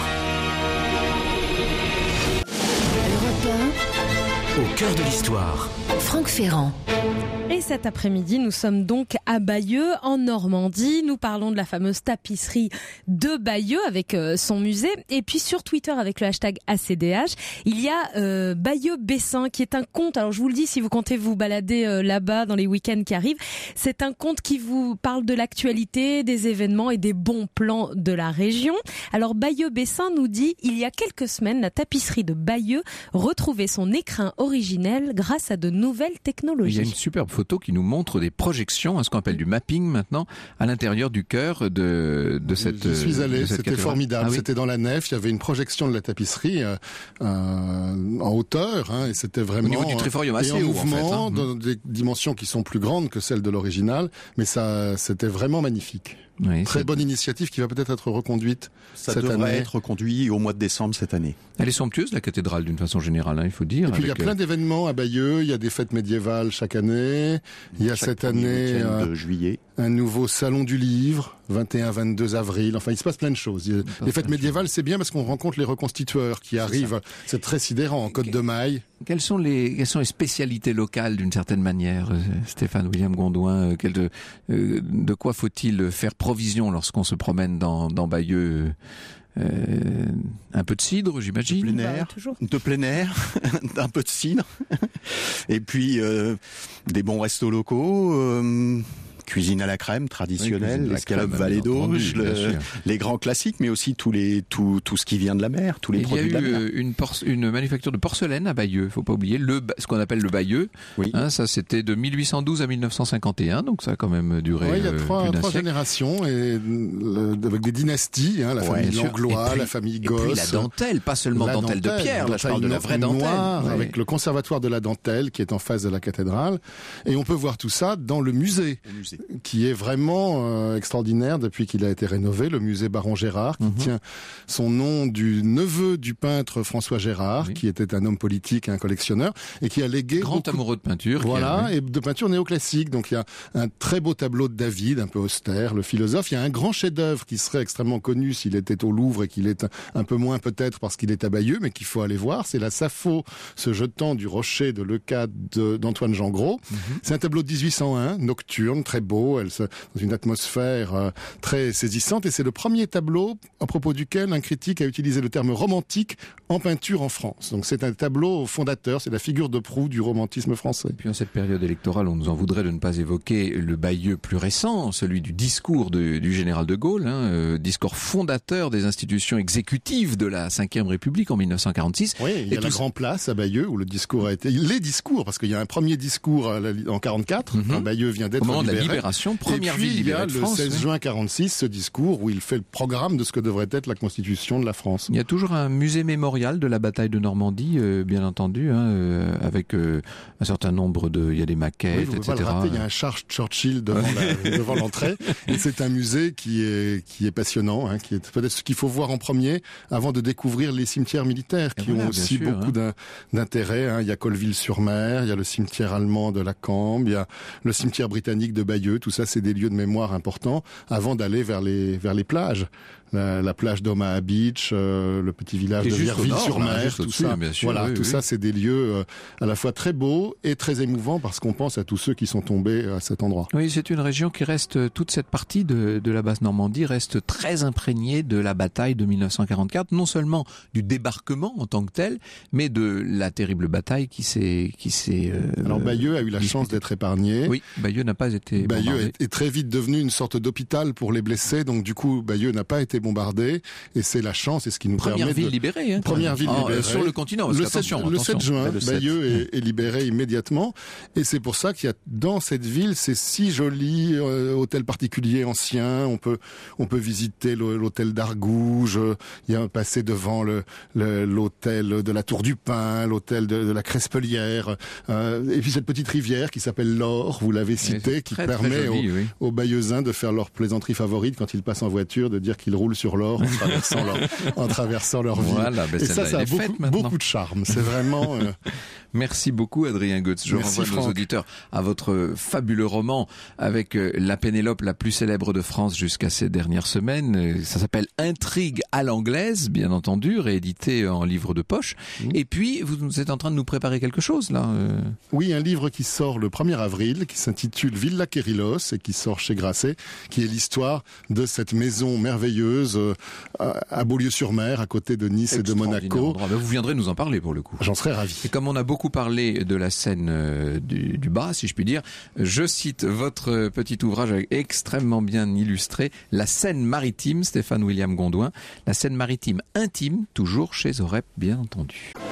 Au cœur de l'histoire. Franck Ferrand. Et cet après-midi, nous sommes donc à Bayeux, en Normandie. Nous parlons de la fameuse tapisserie de Bayeux avec son musée. Et puis sur Twitter, avec le hashtag ACDH, il y a Bayeux Bessin, qui est un conte. Alors je vous le dis, si vous comptez vous balader là-bas dans les week-ends qui arrivent, c'est un conte qui vous parle de l'actualité, des événements et des bons plans de la région. Alors Bayeux Bessin nous dit, il y a quelques semaines, la tapisserie de Bayeux retrouvait son écrin originel grâce à de nouvelles technologies. Il y a une superbe photo qui nous montre des projections, ce qu'on appelle du mapping maintenant, à l'intérieur du cœur de cette. Je suis allé, c'était formidable. Ah oui. C'était dans la nef, il y avait une projection de la tapisserie en hauteur, et c'était vraiment au niveau du triforium assez en haut, mouvement, en fait, dans des dimensions qui sont plus grandes que celles de l'original, mais ça, c'était vraiment magnifique. Oui, Très bonne initiative qui va peut-être être reconduite Ça cette devrait année. être reconduit au mois de décembre cette année. Elle est somptueuse, la cathédrale, d'une façon générale, il faut dire. Et puis il y a plein d'événements à Bayeux, il y a des fêtes médiévales chaque année, il y a Chaque cette premier année week-end de juillet. un nouveau salon du livre, 21-22 avril, enfin il se passe plein de choses. Les fêtes médiévales c'est bien parce qu'on rencontre les reconstitueurs qui arrivent, c'est très sidérant, en Côte de Maille. Quelles sont les spécialités locales d'une certaine manière, Stéphane William Gondouin, de quoi faut-il faire provision lorsqu'on se promène dans Bayeux? Un peu de cidre, j'imagine. De plein air, un peu de cidre, et puis des bons restos locaux. Cuisine à la crème traditionnelle, la Scalope Vallée d'Auge, les grands classiques, mais aussi tout ce qui vient de la mer, tous les produits de la mer. Il y a eu une manufacture de porcelaine à Bayeux, faut pas oublier, ce qu'on appelle le Bayeux. Oui. Ça c'était de 1812 à 1951, donc ça a quand même duré Il y a trois siècle. générations, et avec des dynasties, la famille Langlois, la famille Gosse. Et puis la dentelle, pas seulement dentelle de pierre, là je parle de la vraie dentelle. Noire, avec le conservatoire de la dentelle qui est en face de la cathédrale. Et on peut voir tout ça dans le musée. Qui est vraiment extraordinaire depuis qu'il a été rénové, le musée Baron Gérard, qui tient son nom du neveu du peintre François Gérard, qui était un homme politique et un collectionneur, et qui a légué grand amoureux de peinture. Et de peinture néoclassique. Donc il y a un très beau tableau de David, un peu austère, le philosophe. Il y a un grand chef-d'œuvre qui serait extrêmement connu s'il était au Louvre et qu'il est un peu moins peut-être parce qu'il est à Bayeux, mais qu'il faut aller voir. C'est la Sappho se jetant du rocher de Leucate d'Antoine Jean Gros. C'est un tableau de 1801, nocturne, très beau, dans une atmosphère très saisissante, et c'est le premier tableau à propos duquel un critique a utilisé le terme romantique en peinture en France. Donc c'est un tableau fondateur, c'est la figure de proue du romantisme français. Et puis en cette période électorale, on nous en voudrait de ne pas évoquer le Bayeux plus récent, celui du discours du général de Gaulle, discours fondateur des institutions exécutives de la Ve République en 1946. Oui, il y a la Grand Place à Bayeux où le discours a été... Les discours, parce qu'il y a un premier discours en 44, quand Bayeux vient d'être libéré. Au moment de la libération, première ville libérée de France. Il y a le 16 juin 46, ce discours où il fait le programme de ce que devrait être la constitution de la France. Il y a toujours un musée mémorial de la bataille de Normandie, bien entendu, avec un certain nombre il y a des maquettes, oui, vous etc. Pas le rater, il y a un Charles Churchill devant l'entrée. Et c'est un musée qui est passionnant, qui est peut-être ce qu'il faut voir en premier avant de découvrir les cimetières militaires qui ont aussi beaucoup d'intérêt. Il y a Colleville-sur-Mer, il y a le cimetière allemand de la Cambre, il y a le cimetière britannique de Bayeux. Bayeux, tout ça c'est des lieux de mémoire importants avant d'aller vers les plages. La plage d'Omaha Beach, le petit village de Virville-sur-Mer, tout ça. Bien sûr, voilà, oui, tout oui. ça, c'est des lieux à la fois très beaux et très émouvants parce qu'on pense à tous ceux qui sont tombés à cet endroit. Oui, c'est une région qui reste, toute cette partie de la Basse-Normandie reste très imprégnée de la bataille de 1944, non seulement du débarquement en tant que tel, mais de la terrible bataille qui s'est Alors Bayeux a eu la chance d'être épargné. Oui, Bayeux n'a pas été Bayeux bombardé. est très vite devenu une sorte d'hôpital pour les blessés, donc du coup Bayeux n'a pas été bombardé et c'est la chance et ce qui nous Première permet ville libérée. Hein, Première ville libérée. Sur le continent, parce Le qu'attention, 7 juin, le 7. Bayeux est libéré immédiatement et c'est pour ça qu'il y a dans cette ville ces si jolis hôtels particuliers anciens. On peut visiter l'hôtel d'Argouges, il y a un passé devant l'hôtel de la Tour du Pin, l'hôtel de la Crespelière, et puis cette petite rivière qui s'appelle l'Or, vous l'avez cité, qui permet aux Bayeuxins de faire leur plaisanterie favorite quand ils passent en voiture, de dire qu'ils roulent sur l'or en traversant leur ville. Voilà, et ça a beaucoup de charme. C'est vraiment... Merci beaucoup Adrien Goetz. Je renvoie nos auditeurs à votre fabuleux roman avec la Pénélope la plus célèbre de France jusqu'à ces dernières semaines. Ça s'appelle Intrigue à l'anglaise, bien entendu, réédité en livre de poche. Et puis, vous êtes en train de nous préparer quelque chose, là Oui, un livre qui sort le 1er avril, qui s'intitule Villa Quérilos et qui sort chez Grasset, qui est l'histoire de cette maison merveilleuse à Beaulieu-sur-Mer, à côté de Nice et de Monaco. Vous viendrez nous en parler pour le coup. J'en serais ravi. Et comme on a beaucoup parlé de la Seine du bas, si je puis dire, je cite votre petit ouvrage extrêmement bien illustré, La Seine maritime, Stéphane William Gondouin, la Seine maritime intime, toujours chez Orep, bien entendu.